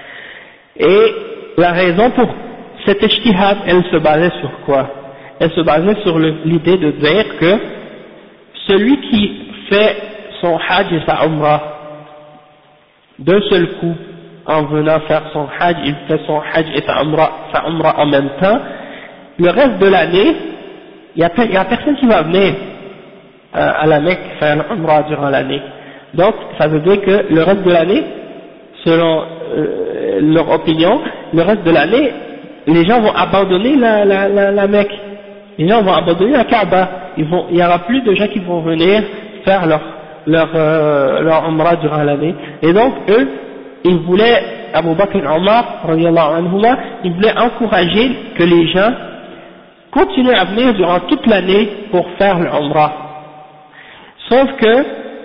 Et la raison pour cette ijtihad, elle se basait sur quoi? Elle se basait sur l'idée de dire que celui qui fait son hajj et sa umrah d'un seul coup, en venant faire son hajj, il fait son hajj et sa umrah en même temps, le reste de l'année, il y a personne qui va venir à la Mecque faire l'umrah durant l'année. Donc ça veut dire que le reste de l'année, selon leur opinion, le reste de l'année, les gens vont abandonner la Mecque, les gens vont abandonner la Kaaba, il y aura plus de gens qui vont venir faire leur umrah durant l'année. Et donc eux, ils voulaient, Abu Bakr et Omar, radiyallahu anhuma, ils voulaient encourager que les gens continuent à venir durant toute l'année pour faire l'umrah. Sauf que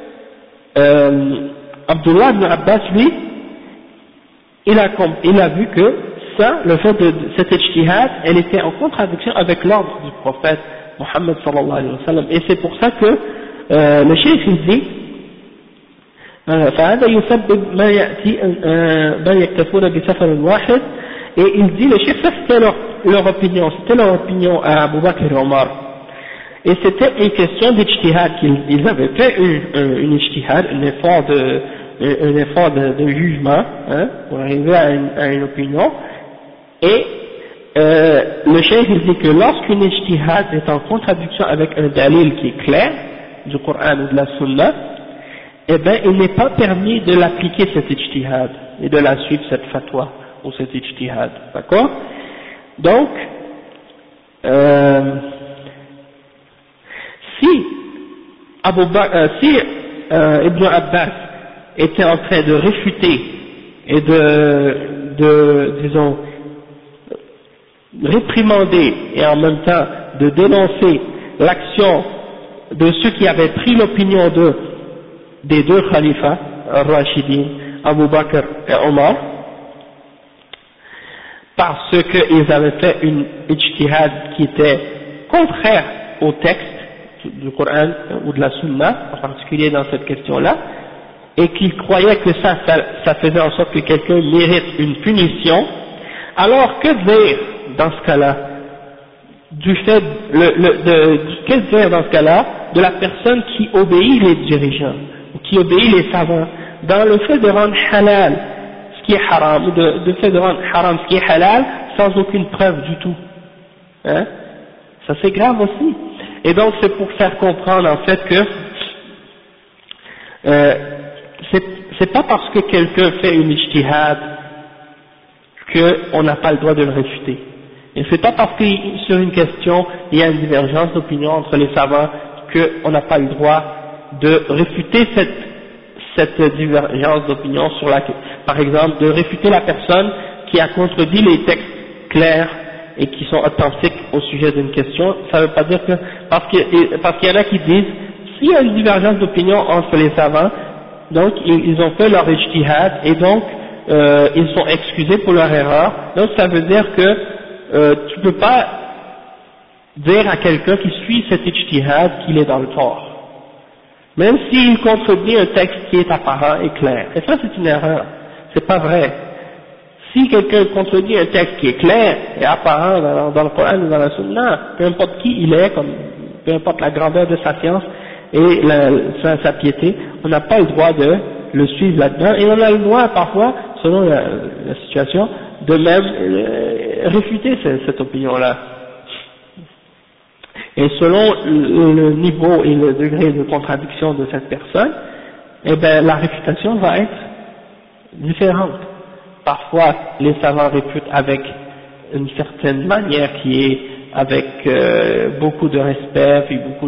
Abdullah ibn Abbas, lui, il a vu que ça, le fait de cette ijtihad, elle était en contradiction avec l'ordre du prophète Muhammad sallallahu alayhi wa sallam. Et c'est pour ça que le cheikh il dit فهذا يسبب ما يأتي من يكتفون بسفر واحد. Et il dit, le cheikh, ça c'était leur opinion à Abu Bakr et Omar. Et c'était une question d'ijtihad, qu'ils avaient fait une ijtihad, un effort de jugement, pour arriver à une opinion. Et le cheikh il dit que lorsqu'une ijtihad est en contradiction avec un dalil qui est clair, du Coran ou de la Sunna, eh bien il n'est pas permis de l'appliquer cette ijtihad, et de la suivre cette fatwa, ou cette ijtihad, d'accord? Donc, si Ibn Abbas était en train de réfuter et disons, réprimander et en même temps de dénoncer l'action de ceux qui avaient pris l'opinion des deux khalifas, Rashidin, Abu Bakr et Omar, parce qu'ils avaient fait une ijtihad qui était contraire au texte du Coran ou de la Sunna, en particulier dans cette question-là, et qu'ils croyaient que ça faisait en sorte que quelqu'un mérite une punition, alors que dire dans ce cas-là qu'est-ce dire dans ce cas-là de la personne qui obéit les dirigeants, ou qui obéit les savants, dans le fait de rendre halal ce qui est haram, ou de fait de rendre haram ce qui est halal, sans aucune preuve du tout, hein? Ça c'est grave aussi. Et donc c'est pour faire comprendre en fait que c'est pas parce que quelqu'un fait une ijtihad qu'on n'a pas le droit de le réfuter. Et c'est pas parce que sur une question il y a une divergence d'opinion entre les savants qu'on n'a pas le droit de réfuter cette divergence d'opinion sur par exemple, de réfuter la personne qui a contredit les textes clairs et qui sont authentiques au sujet d'une question. Ça ne veut pas dire que parce qu'il y en a qui disent s'il y a une divergence d'opinion entre les savants, donc ils ont fait leur ijtihad et donc ils sont excusés pour leur erreur. Donc ça veut dire que tu peux pas dire à quelqu'un qui suit cet ijtihad qu'il est dans le tort, même s'il contredit un texte qui est apparent et clair. Et ça c'est une erreur, c'est pas vrai. Si quelqu'un contredit un texte qui est clair et apparent dans le Coran ou dans la Sunna, peu importe qui il est, peu importe la grandeur de sa science et sa piété, on n'a pas le droit de le suivre là-dedans, et on a le droit parfois, selon la situation, de même réfuter cette opinion-là. Et selon le niveau et le degré de contradiction de cette personne, eh bien la réfutation va être différente. Parfois, les savants réfutent avec une certaine manière qui est avec beaucoup de respect, puis beaucoup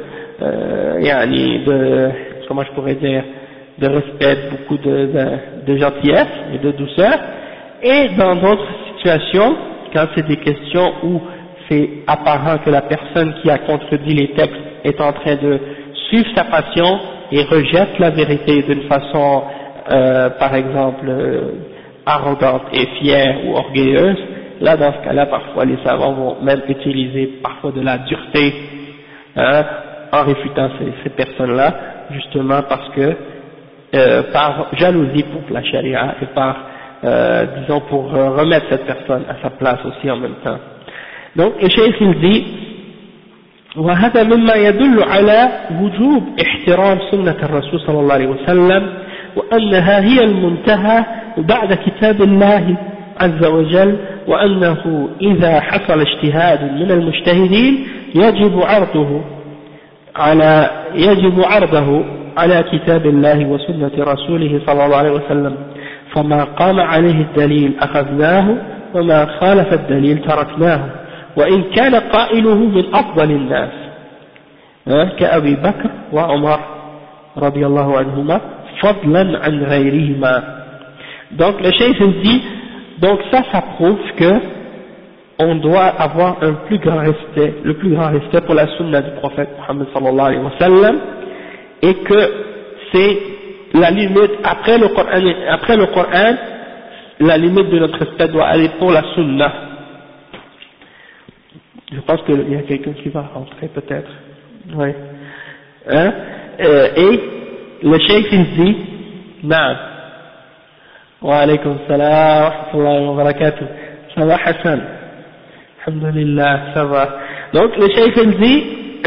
comment je pourrais dire, de respect, beaucoup de gentillesse et de douceur. Et dans d'autres situations, quand c'est des questions où c'est apparent que la personne qui a contredit les textes est en train de suivre sa passion et rejette la vérité d'une façon, par exemple, arrogante et fière ou orgueilleuse, là dans ce cas-là parfois les savants vont même utiliser parfois de la dureté, hein, en réfutant ces personnes-là, justement parce que par jalousie pour la charia et par disons pour remettre cette personne à sa place aussi en même temps. Donc le cheikh il dit وهذا مما يدل على وجوب احترام سنة الرسول صلى الله عليه وسلم وأنها هي المنتهى بعد كتاب الله عز وجل وأنه إذا حصل اجتهاد من المجتهدين يجب عرضه على كتاب الله وسنة رسوله صلى الله عليه وسلم فما قام عليه الدليل أخذناه وما خالف الدليل تركناه وإن كان قائله من أفضل الناس كأبي بكر وعمر رضي الله عنهما فضلا عن غيرهما. Donc le cheikh dit, donc ça prouve que on doit avoir un plus grand respect, le plus grand respect pour la sunna du prophète Muhammad sallallahu alayhi wa sallam, et que c'est la limite après le Coran, la limite de notre respect doit aller pour la sunna. Je pense qu'il y a quelqu'un qui va rentrer peut-être. Oui. Hein? Et le cheikh il dit, Naam. Wa alaykum salam wa rahmatullahi wa barakatuh. Ça va Hassan? Alhamdulillah, ça va. Donc le cheikh il dit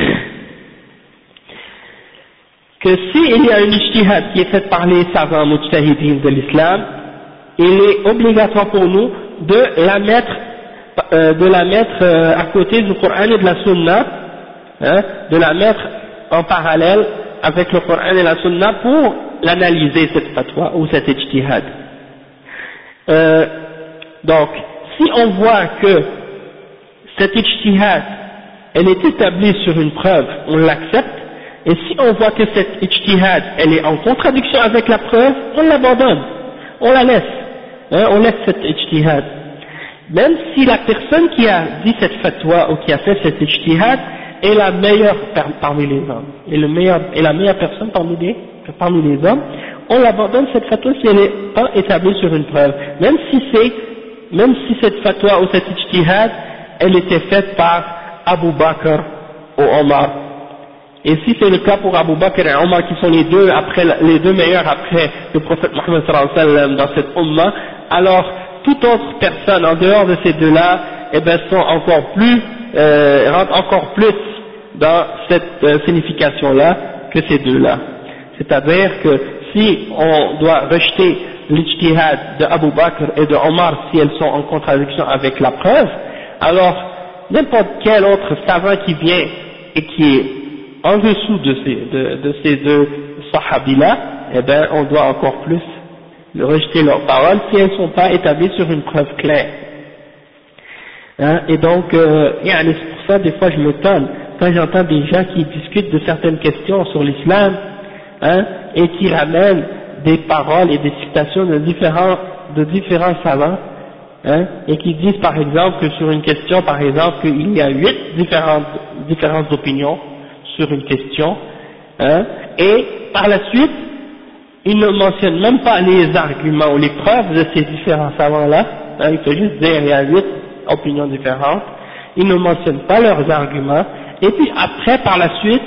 que s'il y a une ijtihad qui est faite par les savants mujtahidines de l'islam, il est obligatoire pour nous de la mettre de la mettre à côté du Coran et de la Sunna, hein, de la mettre en parallèle avec le Coran et la Sunna pour l'analyser, cette fatwa ou cet ijtihad. Donc, si on voit que cet ijtihad, elle est établie sur une preuve, on l'accepte, et si on voit que cette ijtihad, elle est en contradiction avec la preuve, on l'abandonne, on la laisse, hein, on laisse cette ijtihad. Même si la personne qui a dit cette fatwa ou qui a fait cet ijtihad est la meilleure parmi les hommes, et la meilleure personne parmi les hommes, on l'abandonne cette fatwa si elle n'est pas établie sur une preuve, même si cette fatwa ou cette ijtihad, elle était faite par Abu Bakr ou Omar. Et si c'est le cas pour Abu Bakr et Omar qui sont les deux meilleurs après le prophète Mohammed sallallahu alayhi wa sallam dans cette umma, alors toute autre personne en dehors de ces deux-là, eh ben, rentrent encore plus dans cette signification-là que ces deux-là. C'est-à-dire que si on doit rejeter l'ijtihad de Abu Bakr et de Omar si elles sont en contradiction avec la preuve, alors n'importe quel autre savant qui vient et qui est en dessous de ces deux sahabis-là, eh ben, on doit encore plus rejeter leurs paroles si elles ne sont pas établies sur une preuve claire. Hein, et donc, c'est pour ça, des fois je m'étonne quand j'entends des gens qui discutent de certaines questions sur l'islam, hein, et qui ramènent des paroles et des citations de différents savants, hein, et qui disent par exemple que sur une question, par exemple, qu'il y a 8 différentes opinions sur une question, hein, et par la suite, ils ne mentionnent même pas les arguments ou les preuves de ces différents savants-là, hein, il faut juste dire il y a 8 opinions différentes, ils ne mentionnent pas leurs arguments, et puis après, par la suite,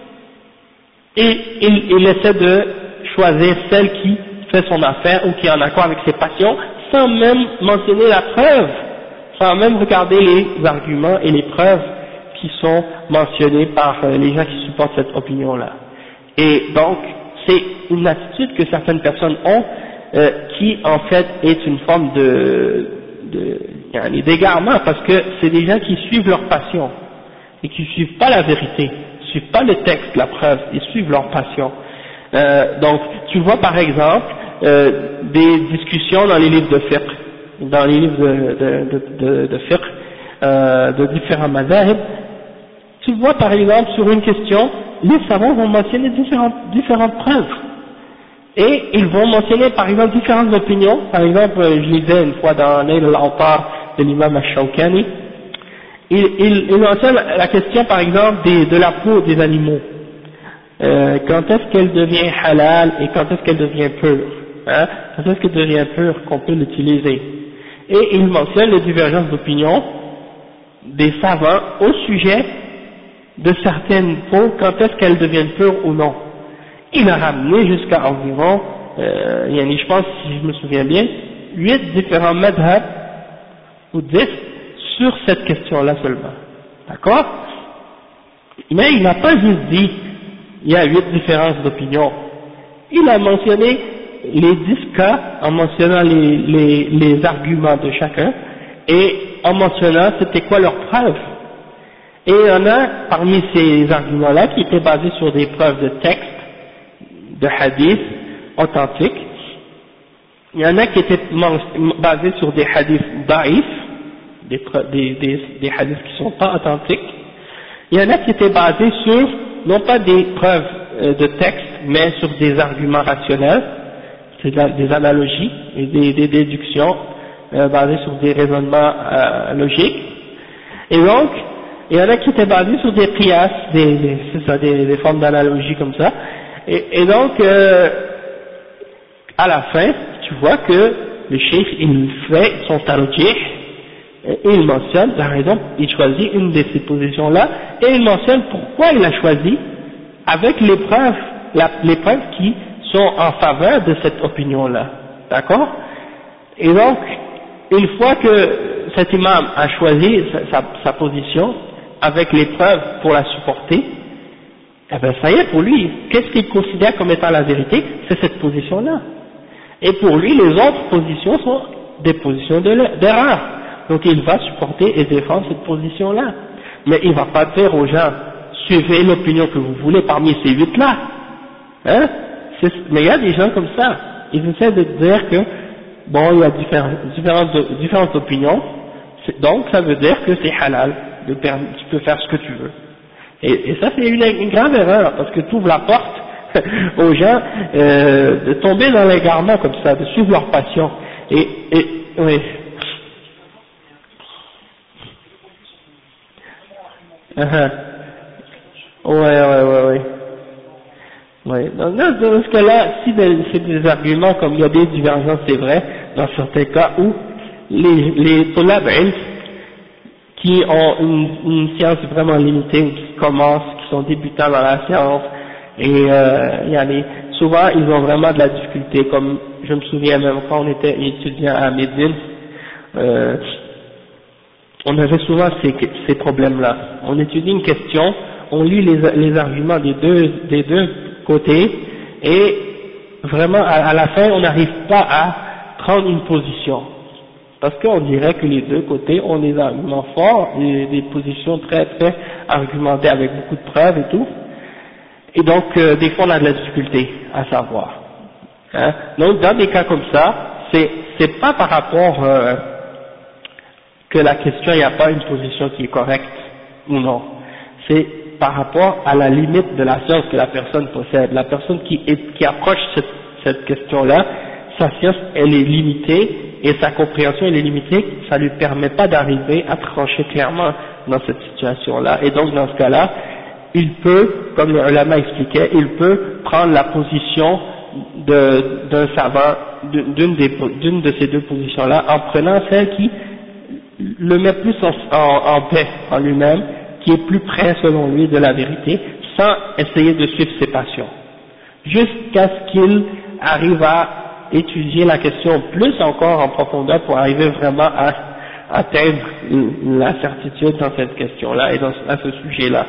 il essaie de choisir celle qui fait son affaire ou qui est en accord avec ses passions, sans même mentionner la preuve, sans même regarder les arguments et les preuves qui sont mentionnés par les gens qui supportent cette opinion-là. Et donc, c'est une attitude que certaines personnes ont, qui en fait est une forme d'égarement, parce que c'est des gens qui suivent leur passion, et qui suivent pas la vérité, suivent pas le texte, la preuve, ils suivent leur passion. Donc, tu vois par exemple des discussions dans les livres de fiqh, dans les livres de fiqh, de différents madhab, tu vois par exemple sur une question, les savants vont mentionner différentes preuves, et ils vont mentionner par exemple différentes opinions. Par exemple, je lisais une fois dans Nail al-Awtar de l'imam al-Shawkani, il mentionne la question par exemple de la peau des animaux, quand est-ce qu'elle devient halal et quand est-ce qu'elle devient pure, hein, quand est-ce qu'elle devient pure qu'on peut l'utiliser, et il mentionne les divergences d'opinion des savants au sujet de certaines peaux, quand est-ce qu'elles deviennent pures ou non. Il a ramené jusqu'à environ, je pense, si je me souviens bien, 8 différents madhab ou 10 sur cette question-là seulement. D'accord? Mais il n'a pas juste dit il y a 8 différences d'opinion. Il a mentionné les 10 cas en mentionnant les arguments de chacun et en mentionnant c'était quoi leur preuve. Et il y en a parmi ces arguments-là qui étaient basés sur des preuves de texte, de hadith authentiques. Il y en a qui étaient basés sur des hadiths daïfs, des hadiths qui ne sont pas authentiques. Il y en a qui étaient basés sur, non pas des preuves de texte, mais sur des arguments rationnels, des analogies et des déductions basées sur des raisonnements logiques. Et donc, il y en a qui étaient basés sur des qiyas, des formes d'analogie comme ça. Et donc, à la fin, tu vois que le cheikh, il fait son tarjih, et il mentionne la raison, il choisit une de ces positions-là, et il mentionne pourquoi il a choisi, avec les preuves qui sont en faveur de cette opinion-là. D'accord? Et donc, une fois que cet imam a choisi sa position, avec les preuves pour la supporter, eh ben ça y est, pour lui, qu'est-ce qu'il considère comme étant la vérité? C'est cette position-là. Et pour lui, les autres positions sont des positions d'erreur. donc il va supporter et défendre cette position-là. Mais il va pas dire aux gens, suivez l'opinion que vous voulez parmi ces 8-là. Hein? Mais il y a des gens comme ça, ils essaient de dire que, bon, il y a différentes opinions, donc ça veut dire que c'est halal, tu peux faire ce que tu veux. Et ça c'est une grave erreur, parce que tu ouvres la porte aux gens de tomber dans l'égarement comme ça, de suivre leur passion. Oui. Ouais. Ouais. Dans ce cas-là, si c'est des arguments comme il y a des divergences, c'est vrai, dans certains cas où les tulab ilm qui ont une science vraiment limitée, ou qui commencent, qui sont débutants dans la science, et souvent ils ont vraiment de la difficulté, comme je me souviens même quand on était étudiant à Médine, on avait souvent ces problèmes-là. On étudie une question, on lit les arguments des deux côtés, et vraiment à la fin on n'arrive pas à prendre une position. Parce qu'on dirait que les deux côtés ont des arguments forts, des positions très très argumentées avec beaucoup de preuves et tout. Et donc des fois on a de la difficulté à savoir. Hein? Donc dans des cas comme ça, c'est pas par rapport que la question, il n'y a pas une position qui est correcte ou non. C'est par rapport à la limite de la science que la personne possède. La personne qui approche cette question-là, sa science elle est limitée et sa compréhension elle est limitée, ça ne lui permet pas d'arriver à trancher clairement dans cette situation-là. Et donc dans ce cas-là, il peut, comme le ulama expliquait, il peut prendre la position d'un savant, d'une de ces deux positions-là, en prenant celle qui le met plus en paix en lui-même, qui est plus près selon lui de la vérité, sans essayer de suivre ses passions, jusqu'à ce qu'il arrive à étudier la question plus encore en profondeur pour arriver vraiment à atteindre la certitude dans cette question-là et à ce sujet-là.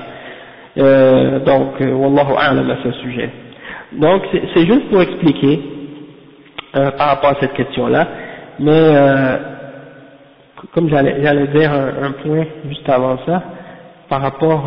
Wallahu a'lam à ce sujet. Donc c'est juste pour expliquer par rapport à cette question-là, mais comme j'allais dire un point juste avant ça, par rapport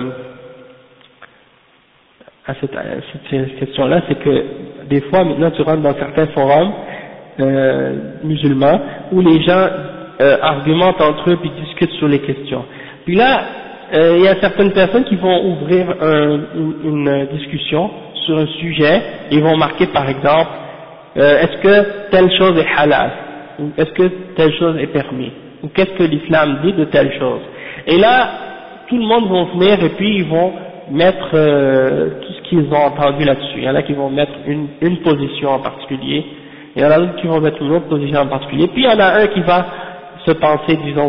à cette question-là, c'est que des fois maintenant tu rentres dans certains forums musulmans où les gens argumentent entre eux puis discutent sur les questions. Puis là, il y a certaines personnes qui vont ouvrir une discussion sur un sujet, ils vont marquer par exemple est-ce que telle chose est halal, ou est-ce que telle chose est permise, ou qu'est-ce que l'islam dit de telle chose. Et là, tout le monde va venir et puis ils vont mettre tout ce qu'ils ont entendu là-dessus. Il y en a qui vont mettre une position en particulier, il y en a d'autres qui vont mettre une autre position en particulier, puis il y en a un qui va se penser, disons,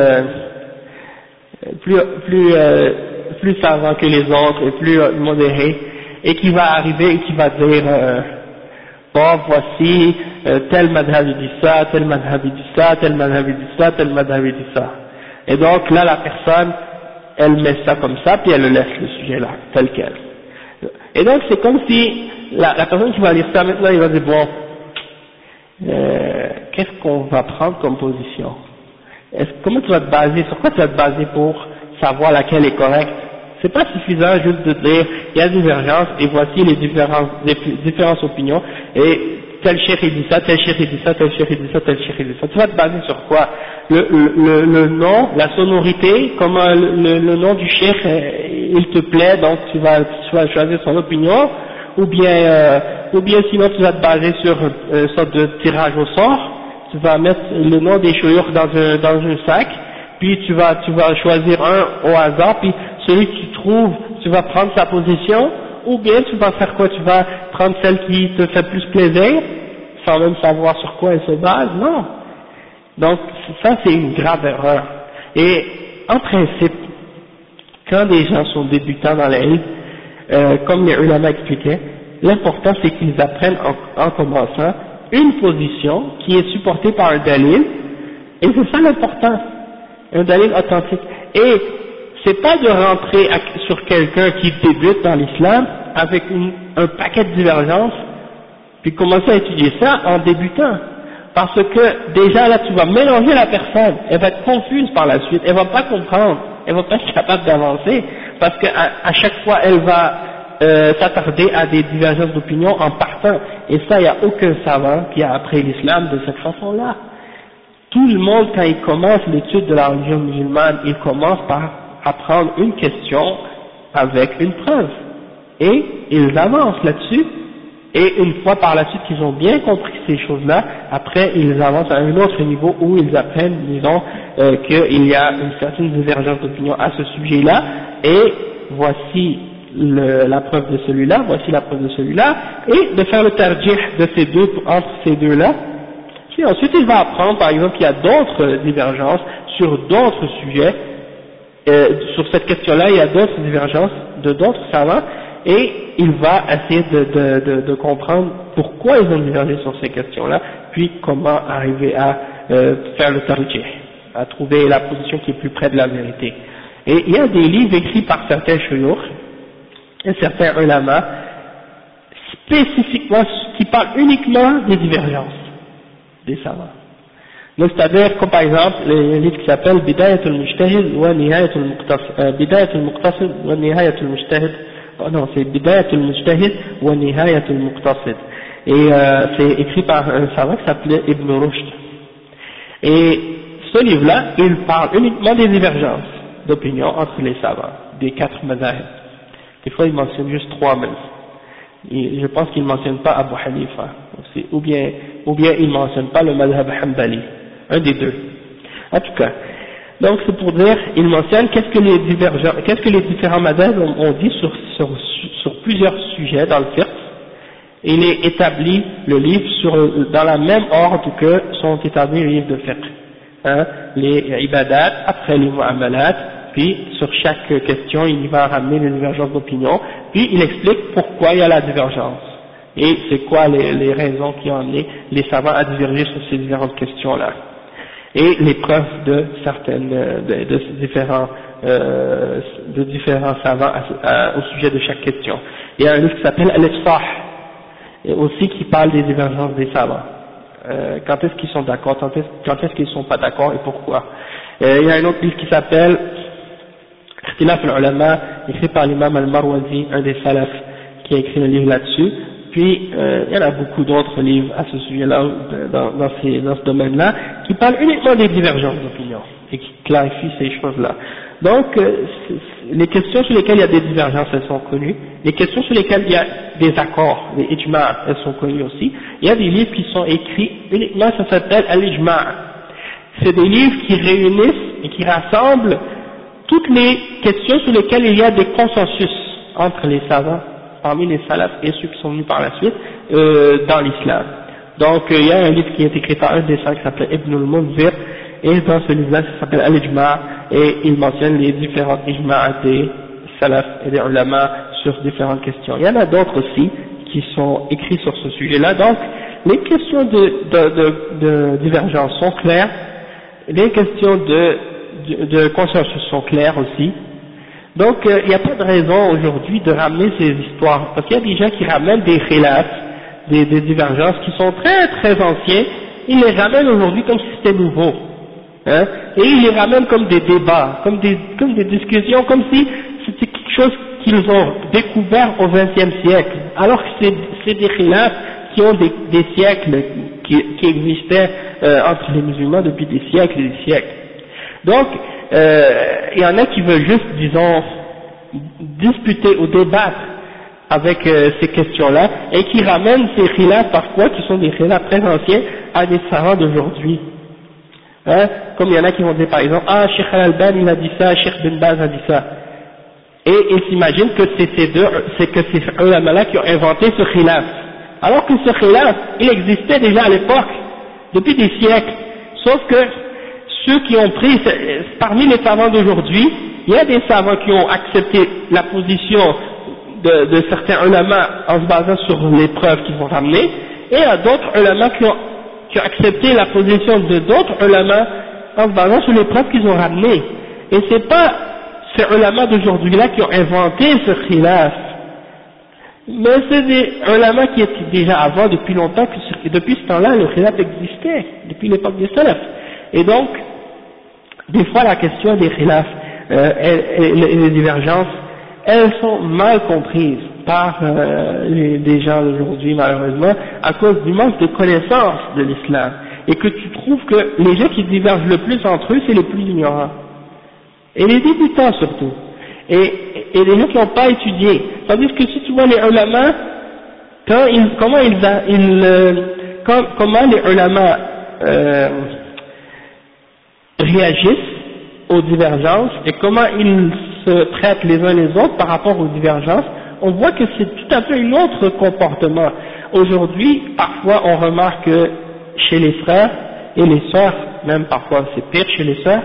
plus savant que les autres et plus modéré, et qui va arriver et qui va dire bon, voici tel madhab dit ça, tel madhab dit ça, tel madhab dit ça, tel madhab dit ça. Et donc là la personne elle met ça comme ça puis elle le laisse le sujet là tel quel. Et donc c'est comme si la personne qui va lire ça maintenant il va dire bon qu'est-ce qu'on va prendre comme position? Comment tu vas te baser, sur quoi tu vas te baser pour savoir laquelle est correcte? C'est pas suffisant juste de dire il y a divergence et voici les différentes opinions et tel cheikh il dit ça, tel cheikh il dit ça, tel cheikh il dit ça, tel cheikh il dit ça. Tu vas te baser sur quoi? Le nom, la sonorité, comment le nom du cheikh il te plaît, donc tu vas choisir son opinion, ou bien sinon tu vas te baser sur une sorte de tirage au sort. Tu vas mettre le nom des chouyours dans un sac, puis tu vas choisir un au hasard, puis celui que tu trouves, tu vas prendre sa position, ou bien tu vas faire quoi? Tu vas prendre celle qui te fait plus plaisir, sans même savoir sur quoi elle se base? Non. Donc ça c'est une grave erreur. Et en principe, quand des gens sont débutants dans la ilm, comme les ulama expliquaient, l'important c'est qu'ils apprennent en commençant une position qui est supportée par un dalil, et c'est ça l'important, un dalil authentique. Et c'est pas de rentrer sur quelqu'un qui débute dans l'islam avec un paquet de divergences, puis commencer à étudier ça en débutant. Parce que déjà là tu vas mélanger la personne, elle va être confuse par la suite, elle va pas comprendre, elle va pas être capable d'avancer, parce que à chaque fois elle va s'attarder à des divergences d'opinion en partant, et ça il n'y a aucun savant qui a appris l'islam de cette façon-là. Tout le monde quand il commence l'étude de la religion musulmane, il commence par apprendre une question avec une preuve, et ils avancent là-dessus. Et une fois par la suite qu'ils ont bien compris ces choses-là, après ils avancent à un autre niveau où ils apprennent, disons, qu'il y a une certaine divergence d'opinion à ce sujet-là, et voici la preuve de celui-là, voici la preuve de celui-là, et de faire le tarjih de ces deux, entre ces deux-là. Puis ensuite il va apprendre par exemple qu'il y a d'autres divergences sur d'autres sujets, sur cette question-là il y a d'autres divergences de d'autres savants, et il va essayer de comprendre pourquoi ils ont divergé sur ces questions-là, puis comment arriver à faire le tarjih, à trouver la position qui est plus près de la vérité. Et il y a des livres écrits par certains shuyukh et certains ulama spécifiquement qui parlent uniquement des divergences des savants. Donc c'est-à-dire comme par exemple le livre qui s'appelle Bidayatul Mujtahid wa Nihayatul Muqtasid, Bidayatul Muqtasid wa Nihayatul Mujtahid, oh non c'est Bidayatul Mujtahid wa Nihayatul Muqtasid, et c'est écrit par un savant qui s'appelait Ibn Rushd. Et ce livre-là, il parle uniquement des divergences d'opinion entre les savants, des 4 madhahib. Des fois il mentionne juste 3 même. Et je pense qu'il ne mentionne pas Abu Hanifa, ou bien il ne mentionne pas le madhab Hanbali, un des deux. En tout cas, donc c'est pour dire, il mentionne qu'est-ce que les différents madhab ont dit sur plusieurs sujets dans le fiqh. Il est établi le livre dans la même ordre que sont établis les livres de fiqh. Les ibadat, après les mu'amalat, puis sur chaque question il va ramener les divergences d'opinion, puis il explique pourquoi il y a la divergence, et c'est quoi les raisons qui ont amené les savants à diverger sur ces différentes questions-là, et les preuves de différents savants au sujet de chaque question. Il y a un livre qui s'appelle Al-Ifsah, et aussi qui parle des divergences des savants. Quand est-ce qu'ils sont d'accord, quand est-ce qu'ils ne sont pas d'accord et pourquoi. Il y a un autre livre qui s'appelle Ikhtilaf al-Ulama, écrit par l'imam al-Marwazi, un des salafs, qui a écrit un livre là-dessus. Puis il y en a beaucoup d'autres livres à ce sujet-là, dans ce domaine-là, qui parlent uniquement des divergences d'opinion et qui clarifient ces choses-là. Donc les questions sur lesquelles il y a des divergences, elles sont connues. Les questions sur lesquelles il y a des accords, les ijma', elles sont connues aussi. Il y a des livres qui sont écrits uniquement, ça s'appelle al-ijma'. C'est des livres qui réunissent et qui rassemblent toutes les questions sur lesquelles il y a des consensus entre les savants, parmi les salafs et ceux qui sont venus par la suite, dans l'islam. Donc il y a un livre qui est écrit par un des savants qui s'appelle Ibn al-Munzir, et dans ce livre-là, ça s'appelle Al-Ijma', et il mentionne les différents ijma' des salafs et des ulama sur différentes questions. Il y en a d'autres aussi qui sont écrits sur ce sujet-là. Donc les questions de divergence sont claires, les questions de consensus sont claires aussi. Donc il n'y a pas de raison aujourd'hui de ramener ces histoires, parce qu'il y a des gens qui ramènent des khilaf, des divergences qui sont très très anciens, ils les ramènent aujourd'hui comme si c'était nouveau. Et ils les ramènent comme des débats, comme des discussions, comme si c'était quelque chose qu'ils ont découvert au XXe siècle, alors que c'est des khilaf qui ont des siècles, qui existaient entre les musulmans depuis des siècles et des siècles. Donc, il y en a qui veulent juste, disons, discuter ou débattre avec ces questions-là, et qui ramènent ces khilaf parfois, qui sont des khilaf très anciens, à des savants d'aujourd'hui. Comme il y en a qui vont dire par exemple, ah, Cheikh Al-Albani il a dit ça, Cheikh Ben Baz a dit ça. Et ils s'imaginent que c'est ces ulama-là qui ont inventé ce khilaf. Alors que ce khilaf, il existait déjà à l'époque, depuis des siècles. Sauf que ceux qui ont pris, parmi les savants d'aujourd'hui, il y a des savants qui ont accepté la position de certains ulama en se basant sur les preuves qu'ils vont ramener, et il y a d'autres ulama qui ont accepté la position de d'autres ulama en se basant sur les preuves qu'ils ont ramenées. Et c'est pas ces ulama d'aujourd'hui là qui ont inventé ce khilaf. Mais c'est des ulama qui étaient déjà avant, depuis longtemps, que depuis ce temps-là, le khilaf existait, depuis l'époque des salaf. Et donc, des fois, la question des khilafs et les divergences, elles sont mal comprises par les gens d'aujourd'hui, malheureusement, à cause du manque de connaissance de l'islam. Et que tu trouves que les gens qui divergent le plus entre eux, c'est les plus ignorants. Et les débutants surtout. Et les gens qui n'ont pas étudié. Tandis que si tu vois les ulama, comment les ulama réagissent aux divergences et comment ils se traitent les uns les autres par rapport aux divergences, on voit que c'est tout à fait un autre comportement. Aujourd'hui, parfois on remarque que chez les frères et les sœurs, même parfois c'est pire chez les sœurs,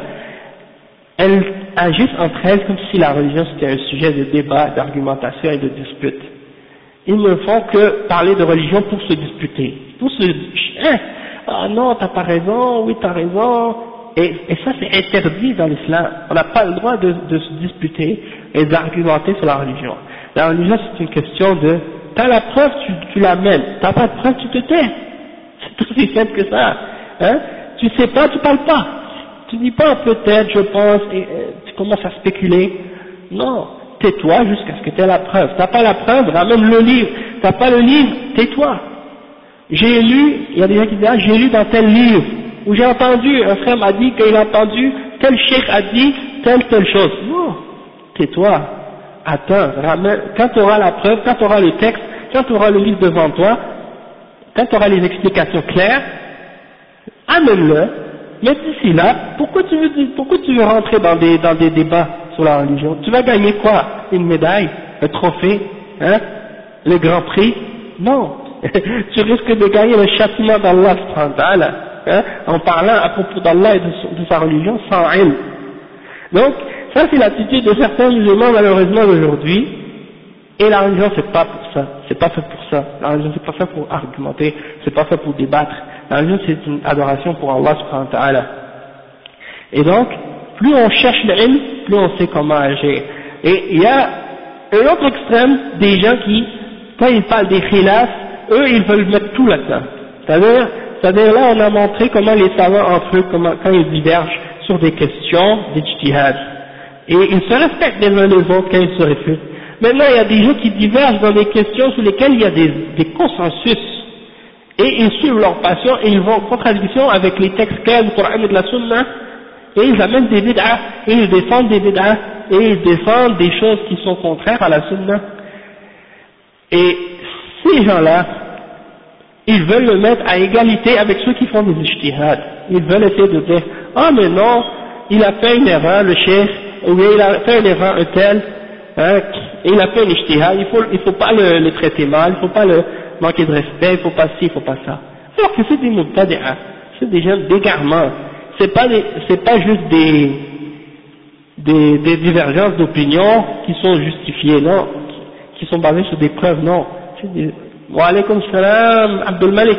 elles agissent entre elles comme si la religion c'était un sujet de débat, d'argumentation et de dispute. Ils ne font que parler de religion pour se disputer, pour se dire ah non t'as pas raison, oui t'as raison, et ça c'est interdit dans l'islam. On n'a pas le droit de se disputer et d'argumenter sur la religion. La religion c'est une question de t'as la preuve, tu l'amènes, t'as pas de preuve, tu te tais. C'est aussi simple que ça. Hein? Tu sais pas, tu parles pas. Tu dis pas peut-être, je pense, et tu commences à spéculer. Non, tais-toi jusqu'à ce que tu aies la preuve. T'as pas la preuve, ramène le livre. T'as pas le livre, tais-toi. J'ai lu, il y a des gens qui disent, ah, j'ai lu dans tel livre, où j'ai entendu, un frère m'a dit qu'il a entendu, tel cheikh a dit telle chose. Non, tais-toi. Attends, ramène, quand tu auras la preuve, quand tu auras le texte, quand tu auras le livre devant toi, quand tu auras les explications claires, amène-le, mais d'ici là, pourquoi tu veux rentrer dans des débats sur la religion? Tu vas gagner quoi? Une médaille? Un trophée? Hein? Le grand prix? Non. Tu risques de gagner le châtiment d'Allah, hein? En parlant à propos d'Allah et de sa religion sans ilm. Donc, ça c'est l'attitude de certains musulmans malheureusement aujourd'hui. Et la religion c'est pas pour ça, c'est pas fait pour ça. La religion c'est pas fait pour argumenter, c'est pas fait pour débattre. La religion c'est une adoration pour Allah subhanahu wa ta'ala. Et donc, plus on cherche le ilm, plus on sait comment agir. Et il y a un autre extrême des gens qui, quand ils parlent des khilafs, eux ils veulent mettre tout là-dedans. C'est-à-dire là on a montré comment les savants entre eux, quand ils divergent sur des questions d'ijtihad. Et ils se respectent les uns les autres quand ils se réfutent. Maintenant, il y a des gens qui divergent dans des questions sur lesquelles il y a des consensus. Et ils suivent leur passion et ils vont en contradiction avec les textes clairs du Coran et de la Sunna. Et ils amènent des bid'ah, et ils défendent des bid'ah, et ils défendent des choses qui sont contraires à la Sunna. Et ces gens-là, ils veulent le mettre à égalité avec ceux qui font des ijtihad. Ils veulent essayer de dire, ah mais non, il a fait une erreur, le cheikh, ou bien il a fait une erreur un tel, hein, et il a fait un ijtihad, il faut pas le traiter mal, il faut pas le manquer de respect, il faut pas ci, il faut pas ça. Alors que c'est des mubtadi'ah, c'est des gens d'égarement, c'est pas juste des divergences d'opinion qui sont justifiées, non, qui sont basées sur des preuves, non. C'est des... Wa alaykum salam, Abdul Malik.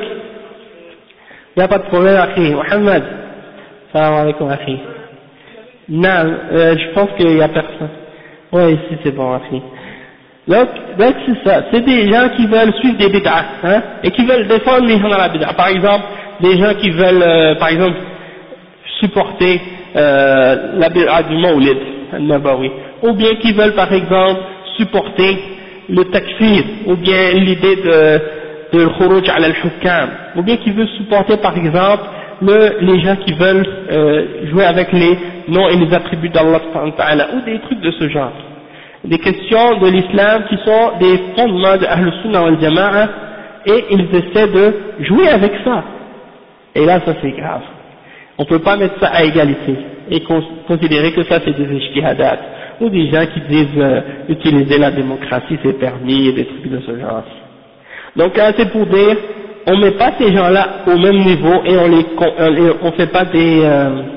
Il n'y a pas de problème, akhi. Mohamed. Salam alaykum, akhi. Non, je pense qu'il n'y a personne. Ouais, ici c'est bon, akhi. Donc c'est ça, c'est des gens qui veulent suivre des bid'ah, hein, et qui veulent défendre les gens dans la bid'ah. Par exemple, des gens qui veulent, par exemple, supporter la bid'ah du Mawlid, al-Nabawi, ou bien qui veulent, par exemple, supporter le takfir, ou bien l'idée de khuruj ala al-hukam, ou bien qui veulent supporter, par exemple, les gens qui veulent jouer avec les noms et les attributs d'Allah, ou des trucs de ce genre. Des questions de l'islam qui sont des fondements de Ahl Sunnah wal Jama'a, et ils essaient de jouer avec ça. Et là, ça c'est grave. On ne peut pas mettre ça à égalité et considérer que ça c'est des ijtihadat, ou des gens qui disent utiliser la démocratie c'est permis, et des trucs de ce genre. Donc là c'est pour dire, on ne met pas ces gens-là au même niveau et on fait pas des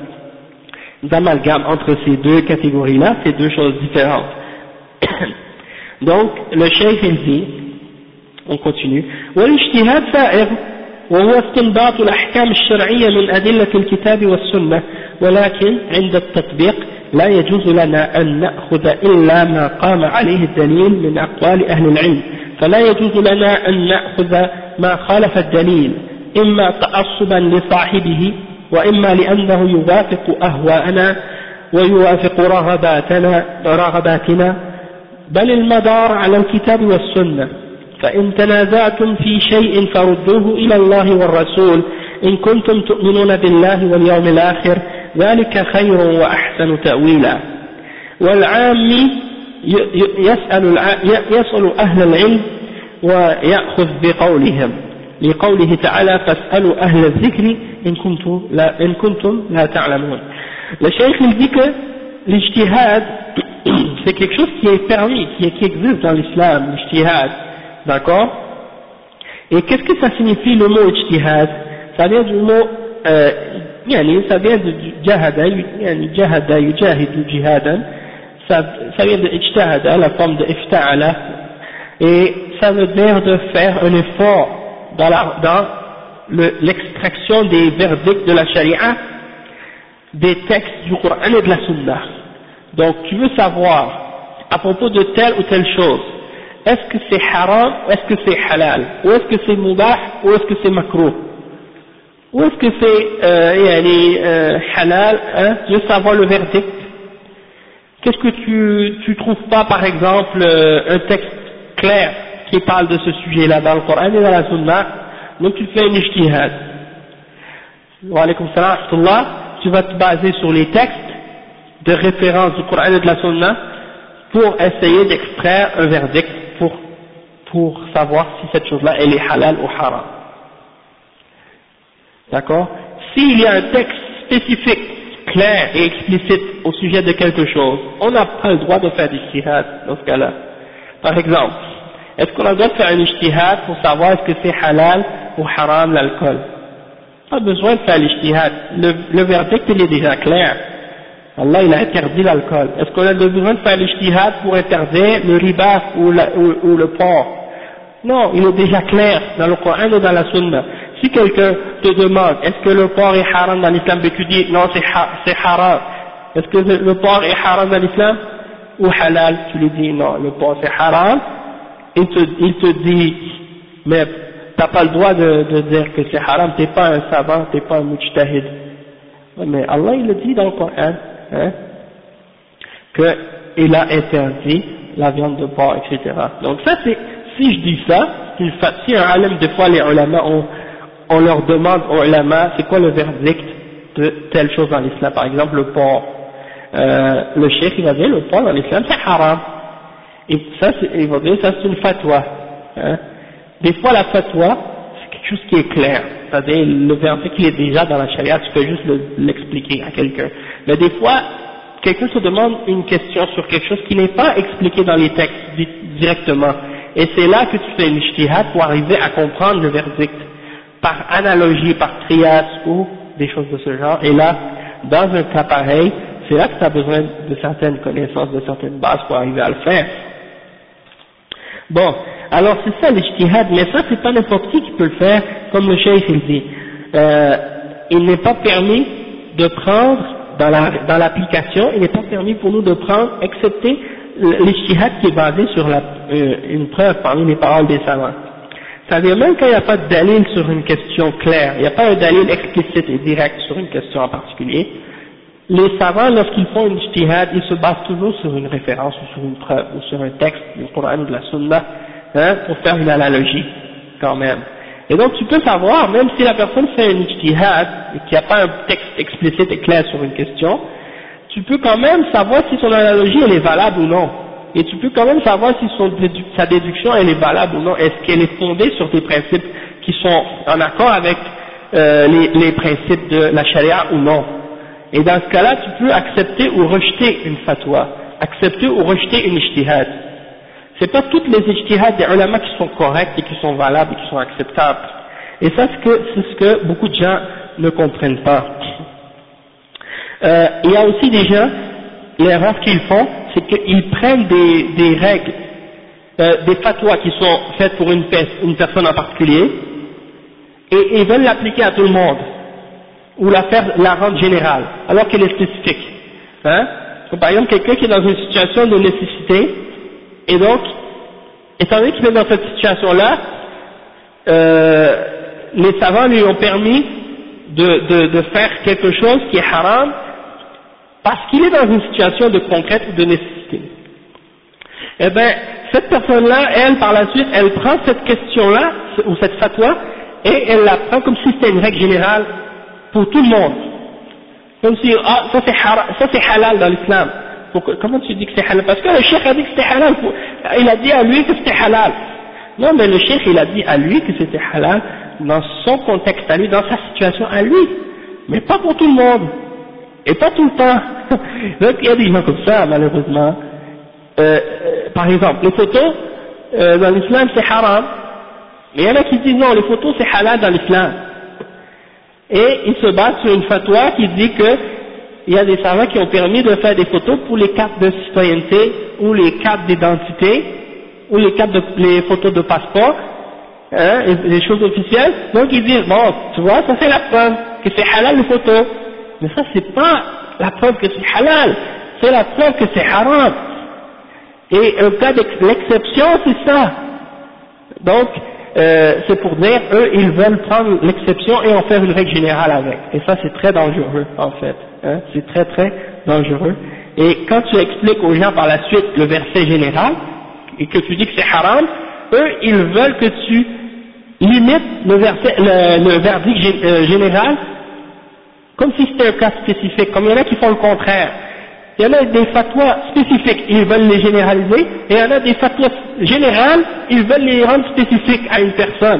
amalgames entre ces deux catégories-là, c'est deux choses différentes. Donc le cheikh il dit, on continue, والاجتهاد سائغ وهو استنباط الأحكام الشرعية من أدلة الكتاب والسنة، ولكن عند التطبيق لا يجوز لنا أن نأخذ إلا ما قام عليه الدليل من أقوال أهل العلم، فلا يجوز لنا أن نأخذ ما خالف الدليل إما تعصبا لصاحبه وإما لأنه يوافق أهواءنا ويوافق رغباتنا بل المدار على الكتاب والسنة فإن تنازعتم في شيء فردوه إلى الله والرسول إن كنتم تؤمنون بالله واليوم الآخر ذلك خير وأحسن تأويلا والعام يسأل أهل العلم ويأخذ بقولهم لقوله تعالى فاسألوا أهل الذكر إن كنتم لا تعلمون. Le cheikh il dit que l'ijtihad c'est quelque chose qui est permis, qui existe dans l'islam, l'ijtihad, d'accord? Et qu'est-ce que ça signifie le mot ijtihad? Ça vient du mot ça vient de jahada, jahada yujahidu jihadan, ça vient de ijtahada, la forme de ifta'ala, et ça veut dire de faire un effort dans l'extraction des verdicts de la charia, des textes du Coran et de la Sunna. Donc tu veux savoir à propos de telle ou telle chose, est-ce que c'est haram ou est-ce que c'est halal, ou est-ce que c'est mubah ou est-ce que c'est makruh, ou est-ce que c'est halal, hein? Tu veux savoir le verdict. Qu'est-ce que tu trouves pas par exemple un texte clair qui parle de ce sujet-là dans le Coran et dans la Sunna, donc tu fais une ijtihad. Wa alaykum salam wa rahmatullah, tu vas te baser sur les textes de référence du Coran et de la Sunna pour essayer d'extraire un verdict pour savoir si cette chose-là elle est halal ou haram. D'accord? S'il y a un texte spécifique, clair et explicite au sujet de quelque chose, on n'a pas le droit de faire du ijtihad dans ce cas-là. Par exemple, est-ce qu'on a le droit de faire un ijtihad pour savoir est-ce que c'est halal ou haram l'alcool? Pas besoin de faire l'ijtihad. Le verdict il est déjà clair. Allah il a interdit l'alcool. Est-ce qu'on a besoin de faire l'ijtihad pour interdire le riba ou le porc? Non, il est déjà clair dans le Coran et dans la Sunna. Si quelqu'un te demande est-ce que le porc est haram dans l'islam, et tu dis non c'est haram, est-ce que le porc est haram dans l'islam ou halal? Tu lui dis non, le porc c'est haram. Il te dit mais t'as pas le droit de dire que c'est haram, t'es pas un savant, t'es pas un mujtahid. Mais Allah il le dit dans le Coran, hein, qu'il a interdit la viande de porc, etc. Donc ça c'est, si je dis ça, si un alim, des fois les ulama, on leur demande aux ulama c'est quoi le verdict de telle chose dans l'islam, par exemple le porc, le cheikh il va dire le porc dans l'islam c'est haram, et ça il va dire ça c'est une fatwa, hein. Des fois la fatwa c'est quelque chose qui est clair, c'est-à-dire le verdict il est déjà dans la charia, tu peux juste l'expliquer à quelqu'un, mais des fois quelqu'un se demande une question sur quelque chose qui n'est pas expliqué dans les textes directement, et c'est là que tu fais une ijtihad pour arriver à comprendre le verdict par analogie, par trias ou des choses de ce genre. Et là, dans un cas pareil, c'est là que tu as besoin de certaines connaissances, de certaines bases pour arriver à le faire. Bon, alors c'est ça l'ijtihad, mais ça c'est pas n'importe qui peut le faire, comme le cheikh il dit. Il n'est pas permis de prendre dans l'application, il n'est pas permis pour nous de prendre, excepté l'ijtihad qui est basé sur une preuve parmi les paroles des savants. C'est-à-dire même quand il n'y a pas de dalil sur une question claire, il n'y a pas un dalil explicite et direct sur une question en particulier, les savants lorsqu'ils font une ijtihad, ils se basent toujours sur une référence ou sur une preuve ou sur un texte du Coran ou de la Sunna, hein, pour faire une analogie quand même. Et donc tu peux savoir, même si la personne fait une ijtihad et qu'il n'y a pas un texte explicite et clair sur une question, tu peux quand même savoir si son analogie elle est valable ou non. Et tu peux quand même savoir si sa déduction elle est valable ou non, est-ce qu'elle est fondée sur des principes qui sont en accord avec les principes de la charia ou non. Et dans ce cas-là, tu peux accepter ou rejeter une fatwa, accepter ou rejeter une ijtihad. C'est pas toutes les ijtihads des ulama qui sont correctes et qui sont valables et qui sont acceptables. Et ça c'est ce que beaucoup de gens ne comprennent pas. Il y a aussi des gens, l'erreur qu'ils font, c'est qu'ils prennent des règles, des fatwas qui sont faites pour une personne en particulier, et ils veulent l'appliquer à tout le monde, ou la rendre générale, alors qu'elle est spécifique. Hein? Par exemple, quelqu'un qui est dans une situation de nécessité, et donc, étant donné qu'il est dans cette situation-là, les savants lui ont permis de faire quelque chose qui est haram parce qu'il est dans une situation de concrète ou de nécessité. Eh bien, cette personne-là, elle, par la suite, elle prend cette question-là, ou cette fatwa, et elle la prend comme si c'était une règle générale pour tout le monde. Comme si, ah, ça c'est halal dans l'islam. Comment tu dis que c'est halal? Parce que le cheikh a dit que c'était halal. Il a dit à lui que c'était halal. Non, mais le cheikh, il a dit à lui que c'était halal dans son contexte à lui, dans sa situation à lui. Mais pas pour tout le monde. Et pas tout le temps. Donc, il y a des gens comme ça, malheureusement. Par exemple, les photos, dans l'islam, c'est haram. Mais il y en a qui disent non, les photos, c'est halal dans l'islam. Et ils se basent sur une fatwa qui dit que il y a des savants qui ont permis de faire des photos pour les cartes de citoyenneté, ou les cartes d'identité, ou les photos de passeport, hein, et les choses officielles. Donc ils disent, bon, tu vois, ça c'est la preuve que c'est halal les photos. Mais ça c'est pas la preuve que c'est halal, c'est la preuve que c'est haram. Et un cas d'exception, c'est ça. Donc, c'est pour dire, eux, ils veulent prendre l'exception et en faire une règle générale avec. Et ça, c'est très dangereux, en fait. Hein, c'est très, très dangereux. Et quand tu expliques aux gens par la suite le verset général, et que tu dis que c'est haram, eux, ils veulent que tu limites le verdict général, comme si c'était un cas spécifique. Comme il y en a qui font le contraire. Il y en a des fatwas spécifiques, ils veulent les généraliser, et il y en a des fatwas générales, ils veulent les rendre spécifiques à une personne.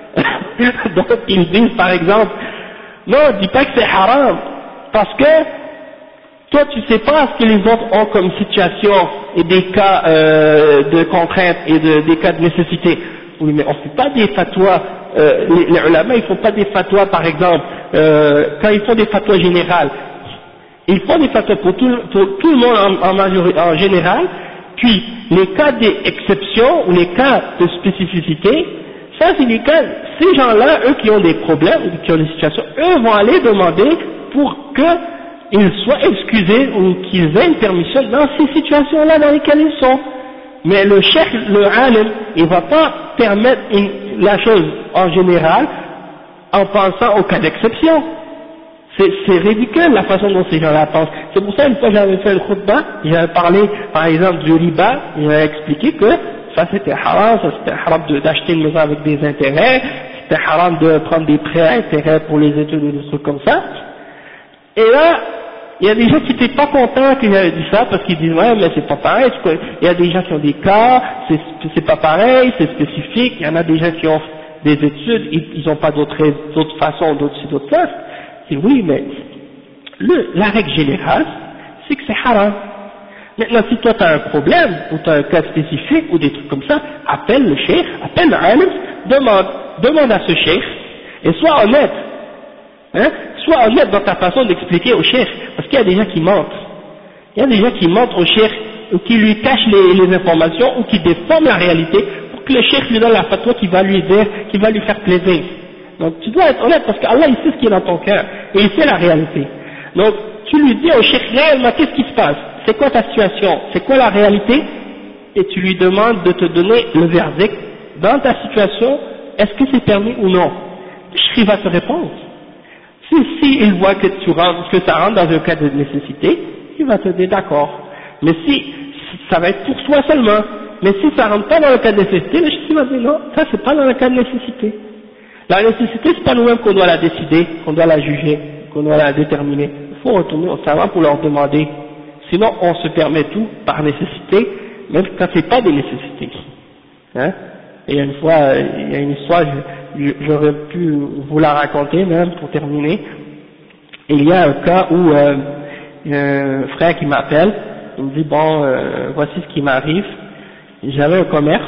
Donc ils disent par exemple, non, dis pas que c'est haram, parce que toi tu sais pas ce que les autres ont comme situation et des cas de contrainte et des cas de nécessité. Oui, mais on fait pas des fatwas, les ulama ils font pas des fatwas par exemple, quand ils font des fatwas générales. Ils font des fatwas pour tout le monde en général, puis les cas d'exception ou les cas de spécificité, ça c'est les cas, ces gens-là, eux qui ont des problèmes, qui ont des situations, eux vont aller demander pour qu'ils soient excusés ou qu'ils aient une permission dans ces situations-là dans lesquelles ils sont. Mais le cheikh, le alim, il va pas permettre la chose en général en pensant au cas d'exception. C'est ridicule la façon dont ces gens-là pensent. C'est pour ça une fois j'avais fait le khutbah, j'avais parlé par exemple du riba, j'avais expliqué que ça c'était haram, d'acheter une maison avec des intérêts, c'était haram de prendre des prêts à intérêt pour les études et des trucs comme ça. Et là, il y a des gens qui n'étaient pas contents que j'avais dit ça parce qu'ils disent ouais mais c'est pas pareil, il y a des gens qui ont des cas, c'est pas pareil, c'est spécifique, il y en a des gens qui ont des études, ils n'ont pas d'autres façons, d'autres places. Et oui, mais la règle générale, c'est que c'est haram. Maintenant, si toi tu as un problème, ou tu as un cas spécifique, ou des trucs comme ça, appelle le cheikh, appelle le alim, demande à ce cheikh, et sois honnête. Hein, sois honnête dans ta façon d'expliquer au cheikh, parce qu'il y a des gens qui mentent. Il y a des gens qui mentent au cheikh, ou qui lui cachent les informations, ou qui déforment la réalité, pour que le cheikh lui donne la fatwa qui va lui dire, qui va lui faire plaisir. Donc tu dois être honnête parce qu'Allah il sait ce qui est dans ton cœur et il sait la réalité. Donc tu lui dis au cheikh réellement qu'est-ce qui se passe, c'est quoi ta situation, c'est quoi la réalité, et tu lui demandes de te donner le verdict dans ta situation, est-ce que c'est permis ou non. Le cheikh va te répondre. Si il voit que ça rentre dans un cas de nécessité, il va te dire d'accord. Mais si ça va être pour toi seulement, mais si ça rentre pas dans le cas de nécessité, le cheikh va dire non, ça c'est pas dans le cas de nécessité. La nécessité, c'est pas nous-mêmes qu'on doit la décider, qu'on doit la juger, qu'on doit la déterminer. Il faut retourner aux savants pour leur demander. Sinon, on se permet tout par nécessité, même quand c'est pas des nécessités. Hein? Et il y a une fois, il y a une histoire, j'aurais pu vous la raconter même pour terminer. Il y a un cas où il y a un frère qui m'appelle, il me dit bon, voici ce qui m'arrive. J'avais un commerce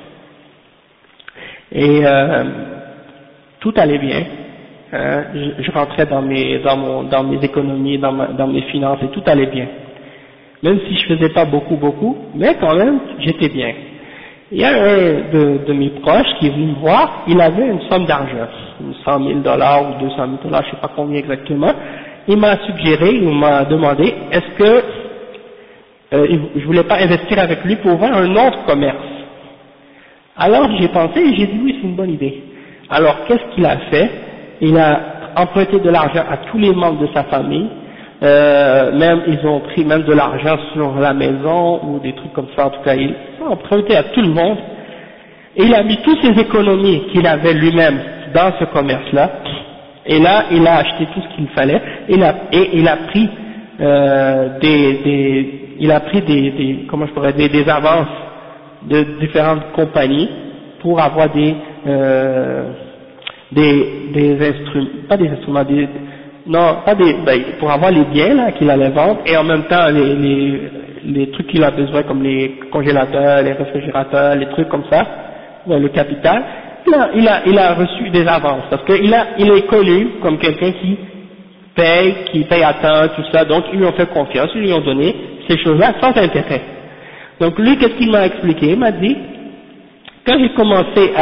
et tout allait bien, je rentrais dans mes économies, dans mes finances et tout allait bien. Même si je faisais pas beaucoup, mais quand même j'étais bien. Il y a un de mes proches qui est venu me voir, il avait une somme d'argent, $100 000 ou $200 000, je sais pas combien exactement. Il m'a suggéré, il m'a demandé est-ce que je voulais pas investir avec lui pour ouvrir un autre commerce. Alors j'ai pensé et j'ai dit oui, c'est une bonne idée. Alors qu'est-ce qu'il a fait? Il a emprunté de l'argent à tous les membres de sa famille, même ils ont pris même de l'argent sur la maison ou des trucs comme ça, en tout cas il a emprunté à tout le monde, et il a mis toutes ses économies qu'il avait lui-même dans ce commerce-là, et là il a acheté tout ce qu'il fallait, et il a pris comment je pourrais dire, des avances de différentes compagnies pour avoir des instruments, pas des instruments, pour avoir les biens là qu'il allait vendre, et en même temps les trucs qu'il a besoin comme les congélateurs, les réfrigérateurs, les trucs comme ça, le capital, il a reçu des avances, parce qu'il est connu comme quelqu'un qui paye à temps, tout ça, donc ils lui ont fait confiance, ils lui ont donné ces choses-là sans intérêt. Donc lui, qu'est-ce qu'il m'a expliqué? Il m'a dit, quand j'ai commencé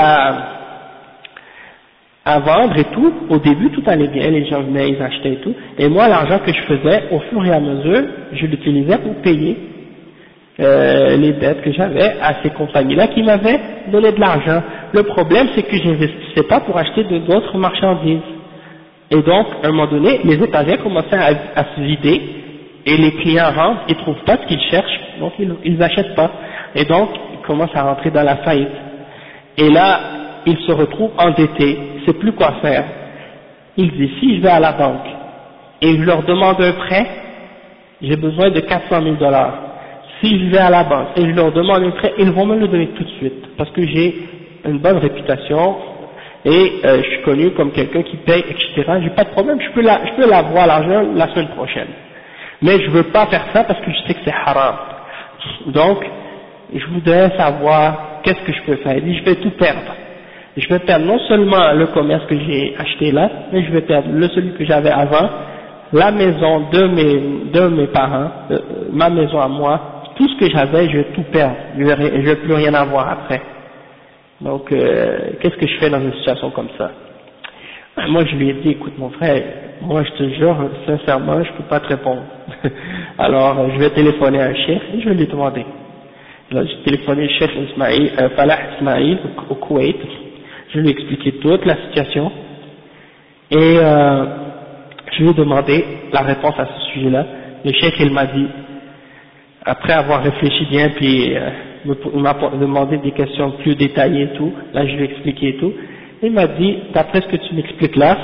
à vendre et tout, au début tout allait bien, les gens venaient, ils achetaient et tout, et moi l'argent que je faisais, au fur et à mesure, je l'utilisais pour payer les dettes que j'avais à ces compagnies-là qui m'avaient donné de l'argent. Le problème c'est que je n'investissais pas pour acheter d'autres marchandises. Et donc, à un moment donné, les étagères commençaient à se vider, et les clients rentrent, ils trouvent pas ce qu'ils cherchent, donc ils achètent pas. Et donc, ils commencent à rentrer dans la faillite. Et là, ils se retrouvent endettés, ils ne savent plus quoi faire. Ils disent, si je vais à la banque, et je leur demande un prêt, j'ai besoin de 400 000 $. Si je vais à la banque, et je leur demande un prêt, ils vont me le donner tout de suite, parce que j'ai une bonne réputation, et je suis connu comme quelqu'un qui paye, etc. J'ai pas de problème, je peux l'avoir l'argent la semaine prochaine. Mais je veux pas faire ça parce que je sais que c'est haram. Donc, je voudrais savoir qu'est-ce que je peux faire. Il dit, je vais tout perdre. Et je vais perdre non seulement le commerce que j'ai acheté là, mais je vais perdre celui que j'avais avant, la maison de mes parents, ma maison à moi, tout ce que j'avais, je vais tout perdre. Je vais plus rien avoir après. Donc, qu'est-ce que je fais dans une situation comme ça? Moi, je lui ai dit, écoute mon frère, moi je te jure, sincèrement, je peux pas te répondre. Alors, je vais téléphoner à un chef et je vais lui demander. Alors, j'ai téléphoné au chef Falah Ismail au Koweït, je lui ai expliqué toute la situation et je lui ai demandé la réponse à ce sujet-là. Le chef, il m'a dit, après avoir réfléchi bien, puis il m'a demandé des questions plus détaillées et tout, là je lui ai expliqué et tout, il m'a dit, d'après ce que tu m'expliques là,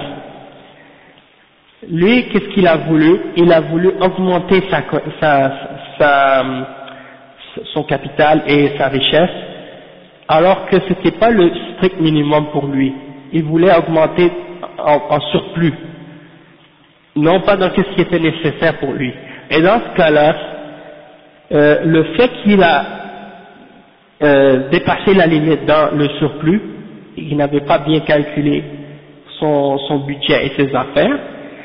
lui, qu'est-ce qu'il a voulu? Il a voulu augmenter son capital et sa richesse, alors que c'était pas le strict minimum pour lui. Il voulait augmenter en surplus, non pas dans ce qui était nécessaire pour lui. Et dans ce cas-là, le fait qu'il a dépassé la limite dans le surplus, il n'avait pas bien calculé son budget et ses affaires,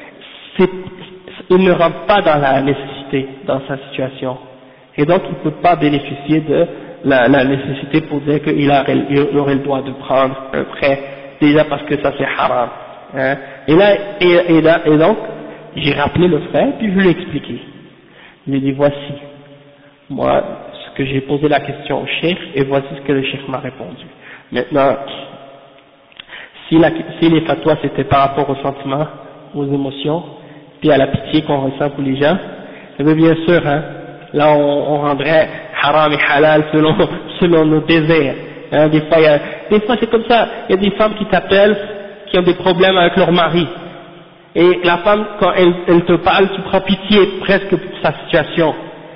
il ne rentre pas dans la nécessité dans sa situation. Et donc il ne peut pas bénéficier de la nécessité pour dire qu'il aurait le droit de prendre un prêt, déjà parce que ça c'est haram. Hein. Et donc, j'ai rappelé le frère, puis je lui ai expliqué. Je lui ai dit, voici, moi, ce que j'ai posé la question au cheikh, et voici ce que le cheikh m'a répondu. Maintenant, si les fatwas c'était par rapport aux sentiments, aux émotions, puis à la pitié qu'on ressent pour les gens, eh bien sûr, hein, là on rendrait haram et halal selon nos désirs. Hein, des fois c'est comme ça, il y a des femmes qui t'appellent, qui ont des problèmes avec leur mari. Et la femme, quand elle te parle, tu prends pitié presque pour sa situation.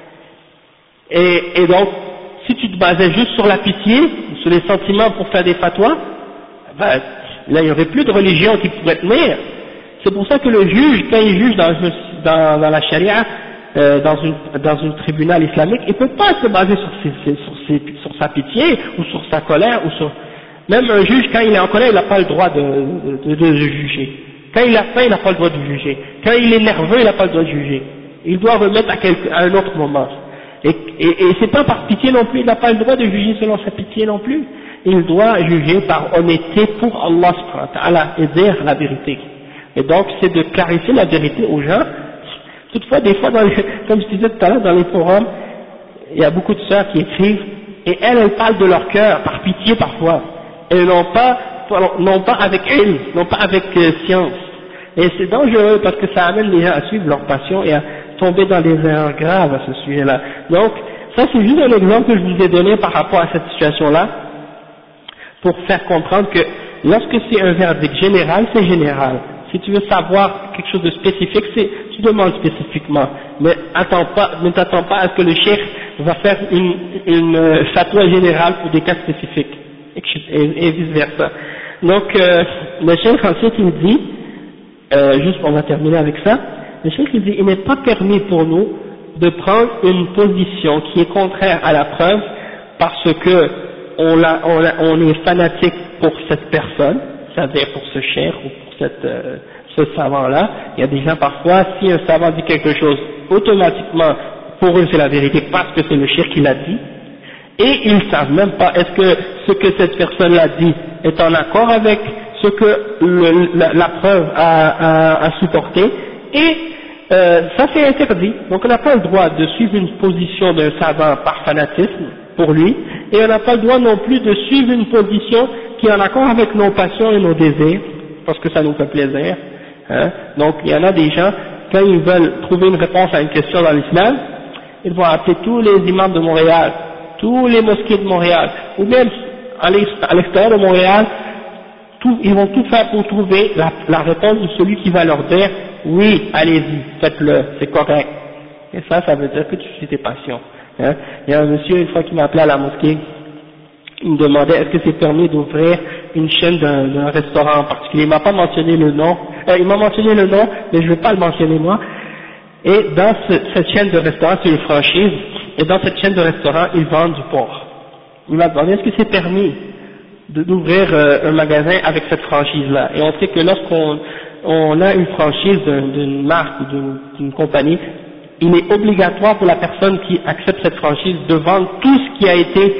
Et donc, si tu te basais juste sur la pitié, sur les sentiments pour faire des fatwas, ben, là il n'y aurait plus de religion qui pourrait tenir. C'est pour ça que le juge, quand il juge dans la charia, dans une tribunal islamique, il ne peut pas se baser sur sa pitié, ou sur sa colère, même un juge, quand il est en colère, il n'a pas le droit de juger. Quand il a faim, il n'a pas le droit de juger. Quand il est nerveux, il n'a pas le droit de juger. Il doit remettre à un autre moment. Et c'est pas par pitié non plus, il n'a pas le droit de juger selon sa pitié non plus. Il doit juger par honnêteté pour Allah subhanahu wa ta'ala et dire la vérité. Et donc, c'est de clarifier la vérité aux gens. Toutefois, des fois, comme je disais tout à l'heure, dans les forums, il y a beaucoup de sœurs qui écrivent et elles parlent de leur cœur, par pitié parfois, et non pas avec ilm, non pas avec science. Et c'est dangereux parce que ça amène les gens à suivre leur passion et à tomber dans des erreurs graves à ce sujet-là. Donc, ça c'est juste un exemple que je vous ai donné par rapport à cette situation-là, pour faire comprendre que lorsque c'est un verdict général, c'est général. Si tu veux savoir quelque chose de spécifique, tu demandes spécifiquement, mais ne t'attends pas à ce que le cheikh va faire une fatwa générale pour des cas spécifiques, et vice versa. Donc, le cheikh ensuite il dit, juste on va terminer avec ça, le cheikh il dit, il n'est pas permis pour nous de prendre une position qui est contraire à la preuve parce que on est fanatique pour cette personne, c'est-à-dire pour ce cheikh ou pour ce savant-là. Il y a des gens parfois, si un savant dit quelque chose, automatiquement, pour eux c'est la vérité parce que c'est le cheikh qui l'a dit, et ils ne savent même pas est-ce que ce que cette personne-là dit est en accord avec ce que la preuve a supporté, et ça c'est interdit. Donc on n'a pas le droit de suivre une position d'un savant par fanatisme pour lui, et on n'a pas le droit non plus de suivre une position qui est en accord avec nos passions et nos désirs, parce que ça nous fait plaisir. Hein. Donc il y en a des gens, quand ils veulent trouver une réponse à une question dans l'islam, ils vont appeler tous les imams de Montréal, tous les mosquées de Montréal, ou même à l'extérieur de Montréal, ils vont tout faire pour trouver la réponse de celui qui va leur dire oui, allez-y, faites-le, c'est correct. Et ça veut dire que tu suis tes passions. Hein. Il y a un monsieur une fois qui m'a appelé à la mosquée, il me demandait est-ce que c'est permis d'ouvrir une chaîne d'un restaurant en particulier. Il m'a pas mentionné le nom, il m'a mentionné le nom, mais je ne vais pas le mentionner moi. Et dans cette chaîne de restaurant, c'est une franchise, et dans cette chaîne de restaurant, ils vendent du porc. Il m'a demandé est-ce que c'est permis d'ouvrir un magasin avec cette franchise-là. Et on sait que lorsqu'on a une franchise d'une marque ou d'une compagnie, il est obligatoire pour la personne qui accepte cette franchise de vendre tout ce qui a été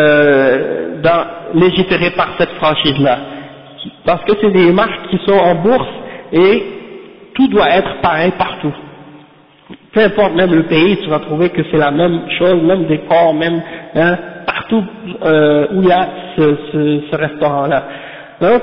légiféré par cette franchise-là. Parce que c'est des marques qui sont en bourse et tout doit être pareil partout. Peu importe même le pays, tu vas trouver que c'est la même chose, même décor, même partout où il y a ce restaurant-là. Donc,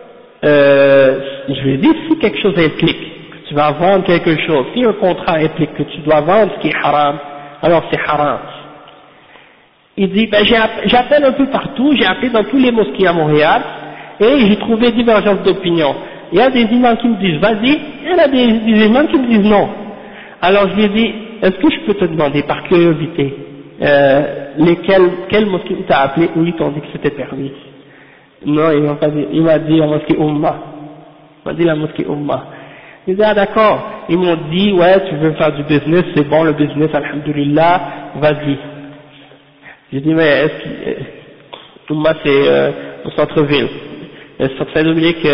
je lui ai dit, si quelque chose implique que tu vas vendre quelque chose, si un contrat implique que tu dois vendre ce qui est haram, alors c'est haram. Il dit, ben j'appelle un peu partout, j'ai appelé dans tous les mosquées à Montréal, et j'ai trouvé divergence d'opinion. Il y a des imams qui me disent vas-y, il y en a des imams qui me disent non. Alors je lui ai dit, est-ce que je peux te demander par curiosité, quelle mosquée t'as appelé où ils t'ont dit que c'était permis? Non, il m'a pas dit, il m'a dit la mosquée Ummah. Il m'a dit la mosquée Ummah. J'ai dit ah d'accord, ils m'ont dit ouais tu veux faire du business, c'est bon le business, alhamdoulilah, vas-y. J'ai dit mais est-ce que Ummah c'est au centre-ville, sur Saint-Dominique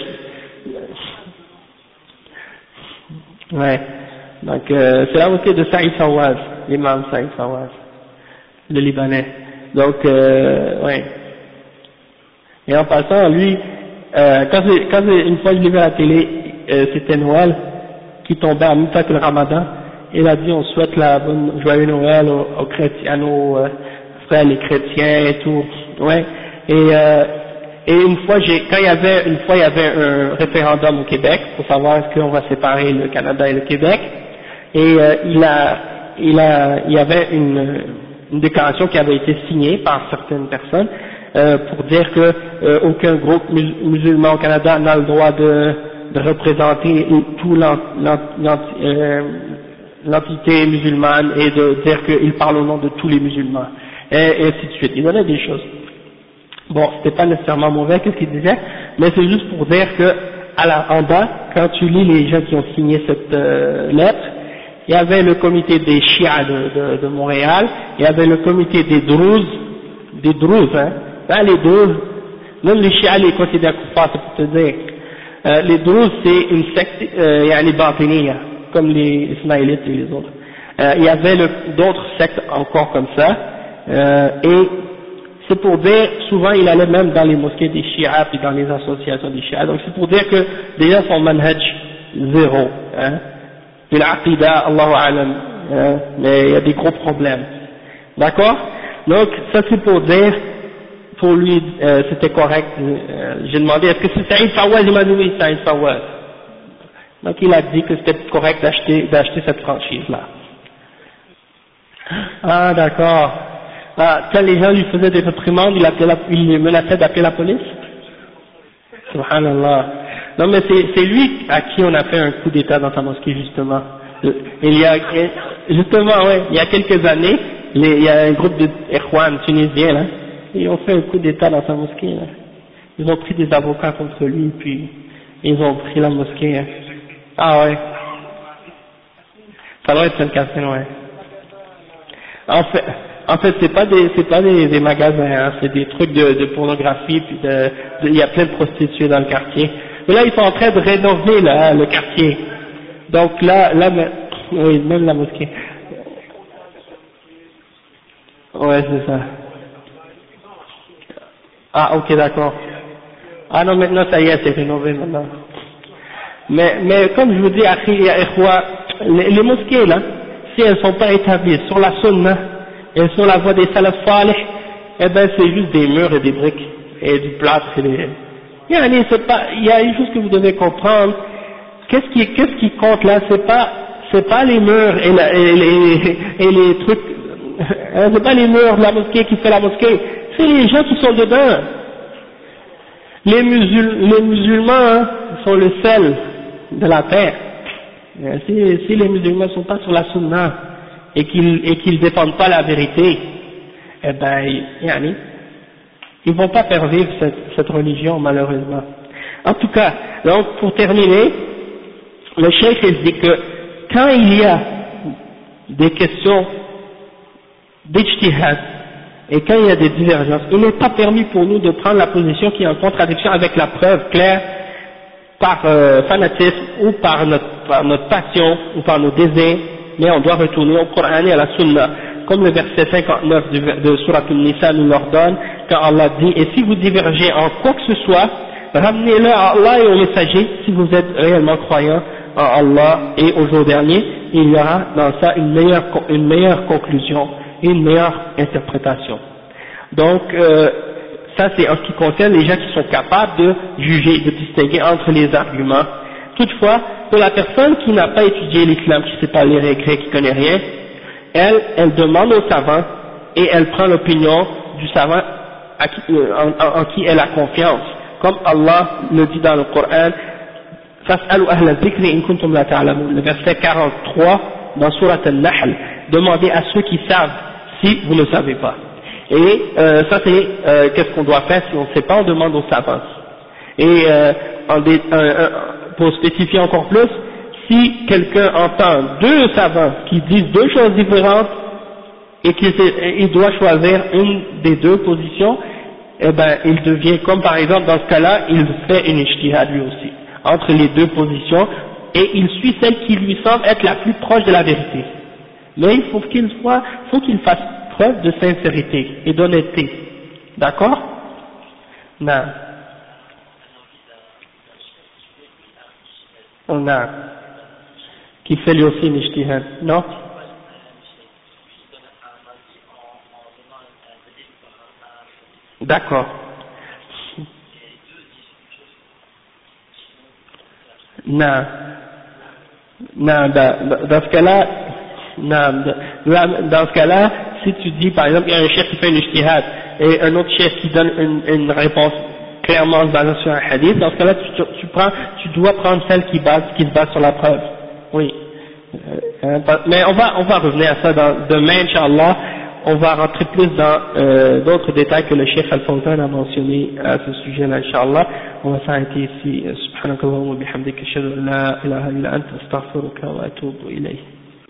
ouais, donc c'est la mosquée de Saïd Fawaz, l'imam Saïd Fawaz, le Libanais, donc ouais. Et en passant, lui, quand une fois je l'ai vu à la télé, c'était Noël, qui tombait en même temps que le Ramadan, il a dit on souhaite la bonne joyeux Noël aux chrétiens, à nos frères les chrétiens et tout, ouais. Et une fois il y avait un référendum au Québec pour savoir est-ce qu'on va séparer le Canada et le Québec, et il y avait une déclaration qui avait été signée par certaines personnes pour dire que aucun groupe musulman au Canada n'a le droit de représenter tout l'entité musulmane et de dire qu'il parle au nom de tous les musulmans, et ainsi de suite. Il donnait des choses. Bon, c'était pas nécessairement mauvais qu'est-ce qu'il disait, mais c'est juste pour dire que en bas, quand tu lis les gens qui ont signé cette lettre, il y avait le comité des Chiites de Montréal, il y avait le comité des Druses, hein. Là, les Druses, même les Chiites les considèrent coupables, c'est pour te dire. Les Druses, c'est une secte, il y a les Batiniya, comme les Ismaélites et les autres. Il y avait d'autres sectes encore comme ça, et c'est pour dire, souvent il allait même dans les mosquées des Chiites et dans les associations des Chiites, donc c'est pour dire que déjà son manhaj zéro, hein. Puis l'aqida, Allahu alam, mais il y a des gros problèmes. D'accord? Donc ça c'est pour dire, pour lui c'était correct. J'ai demandé est-ce que c'est Saïd Fawaz, il m'a dit oui, Saïd Fawaz. Donc il a dit que c'était correct d'acheter cette franchise là. Ah d'accord. Ah, quand les gens lui faisaient des réprimandes, il les menaçait d'appeler la police. Subhanallah. Non mais c'est lui à qui on a fait un coup d'état dans sa mosquée justement. Il y a quelques années, il y a un groupe de Ikhwan tunisiens là, ils ont fait un coup d'état dans sa mosquée là. Ils ont pris des avocats contre lui puis ils ont pris la mosquée. Hein. Ah ouais. Ça doit être Saint-Cassine, ouais. En fait, c'est pas des magasins, hein, c'est des trucs de pornographie, puis il y a plein de prostituées dans le quartier. Mais là, ils sont en train de rénover là, le quartier. Donc là, oui, même la mosquée. Ouais, c'est ça. Ah, ok, d'accord. Ah non, maintenant ça y est, c'est rénové maintenant. Mais comme je vous dis, les mosquées là, si elles sont pas établies sur la sunna et sur la voie des salaf salih, eh ben c'est juste des murs et des briques et du plâtre et des... Il y a une chose que vous devez comprendre. Qu'est-ce qui compte là? C'est pas les murs et les trucs, c'est pas les murs de la mosquée qui fait la mosquée, c'est les gens qui sont dedans. Les musulmans hein, sont le sel de la terre. Si les musulmans ne sont pas sur la sunna et qu'ils défendent pas la vérité, eh ben, ils vont pas faire vivre cette religion malheureusement. En tout cas, donc pour terminer, le cheikh il dit que quand il y a des questions d'ijtihad et quand il y a des divergences, il n'est pas permis pour nous de prendre la position qui est en contradiction avec la preuve claire par fanatisme ou par notre passion ou par nos désirs, mais on doit retourner au Coran et à la Sunna, comme le verset 59 de Surat An-Nisa nous l'ordonne, quand Allah dit « Et si vous divergez en quoi que ce soit, ramenez-le à Allah et au messager, si vous êtes réellement croyants en Allah et au jour dernier, il y aura dans ça une meilleure conclusion et une meilleure interprétation. » Donc, ça c'est en ce qui concerne les gens qui sont capables de juger, de distinguer entre les arguments. Toutefois, pour la personne qui n'a pas étudié l'islam, qui ne sait pas lire et écrire, qui ne connaît rien, elle demande au savant et elle prend l'opinion du savant en qui elle a confiance. Comme Allah le dit dans le Coran, فَاسْأَلُوا أَهْلَ الذِّكْرِ إِن كُنتُمْ لَا تَعْلَمُونَ, le verset 43 dans Surat An-Nahl, demandez à ceux qui savent si vous ne savez pas. Et ça c'est qu'est-ce qu'on doit faire si on ne sait pas, on demande aux savants. Et pour spécifier encore plus, si quelqu'un entend deux savants qui disent deux choses différentes et qu'il doit choisir une des deux positions, eh ben il devient, comme par exemple dans ce cas-là, il fait une ijtihad lui aussi, entre les deux positions, et il suit celle qui lui semble être la plus proche de la vérité. Mais il faut qu'il fasse preuve de sincérité et d'honnêteté. D'accord? Non. Non. Qui fait lui aussi une ijtihad. Non? D'accord. Non. Non, dans ce cas-là, non, dans ce cas-là, si tu dis par exemple il y a un chef qui fait une ijtihad et un autre chef qui donne une réponse clairement basée sur un hadith, dans ce cas-là tu dois prendre celle qui se base sur la preuve. Oui. Mais on va revenir à ça demain, Inch'Allah. On va rentrer plus dans d'autres détails que le Cheikh Al-Fawzan a mentionné à ce sujet-là, Inch'Allah. On va s'arrêter ici. Subhanakallahumma bihamdika ashhadu an la ilaha illa anta astaghfiruka wa atubu ilayk.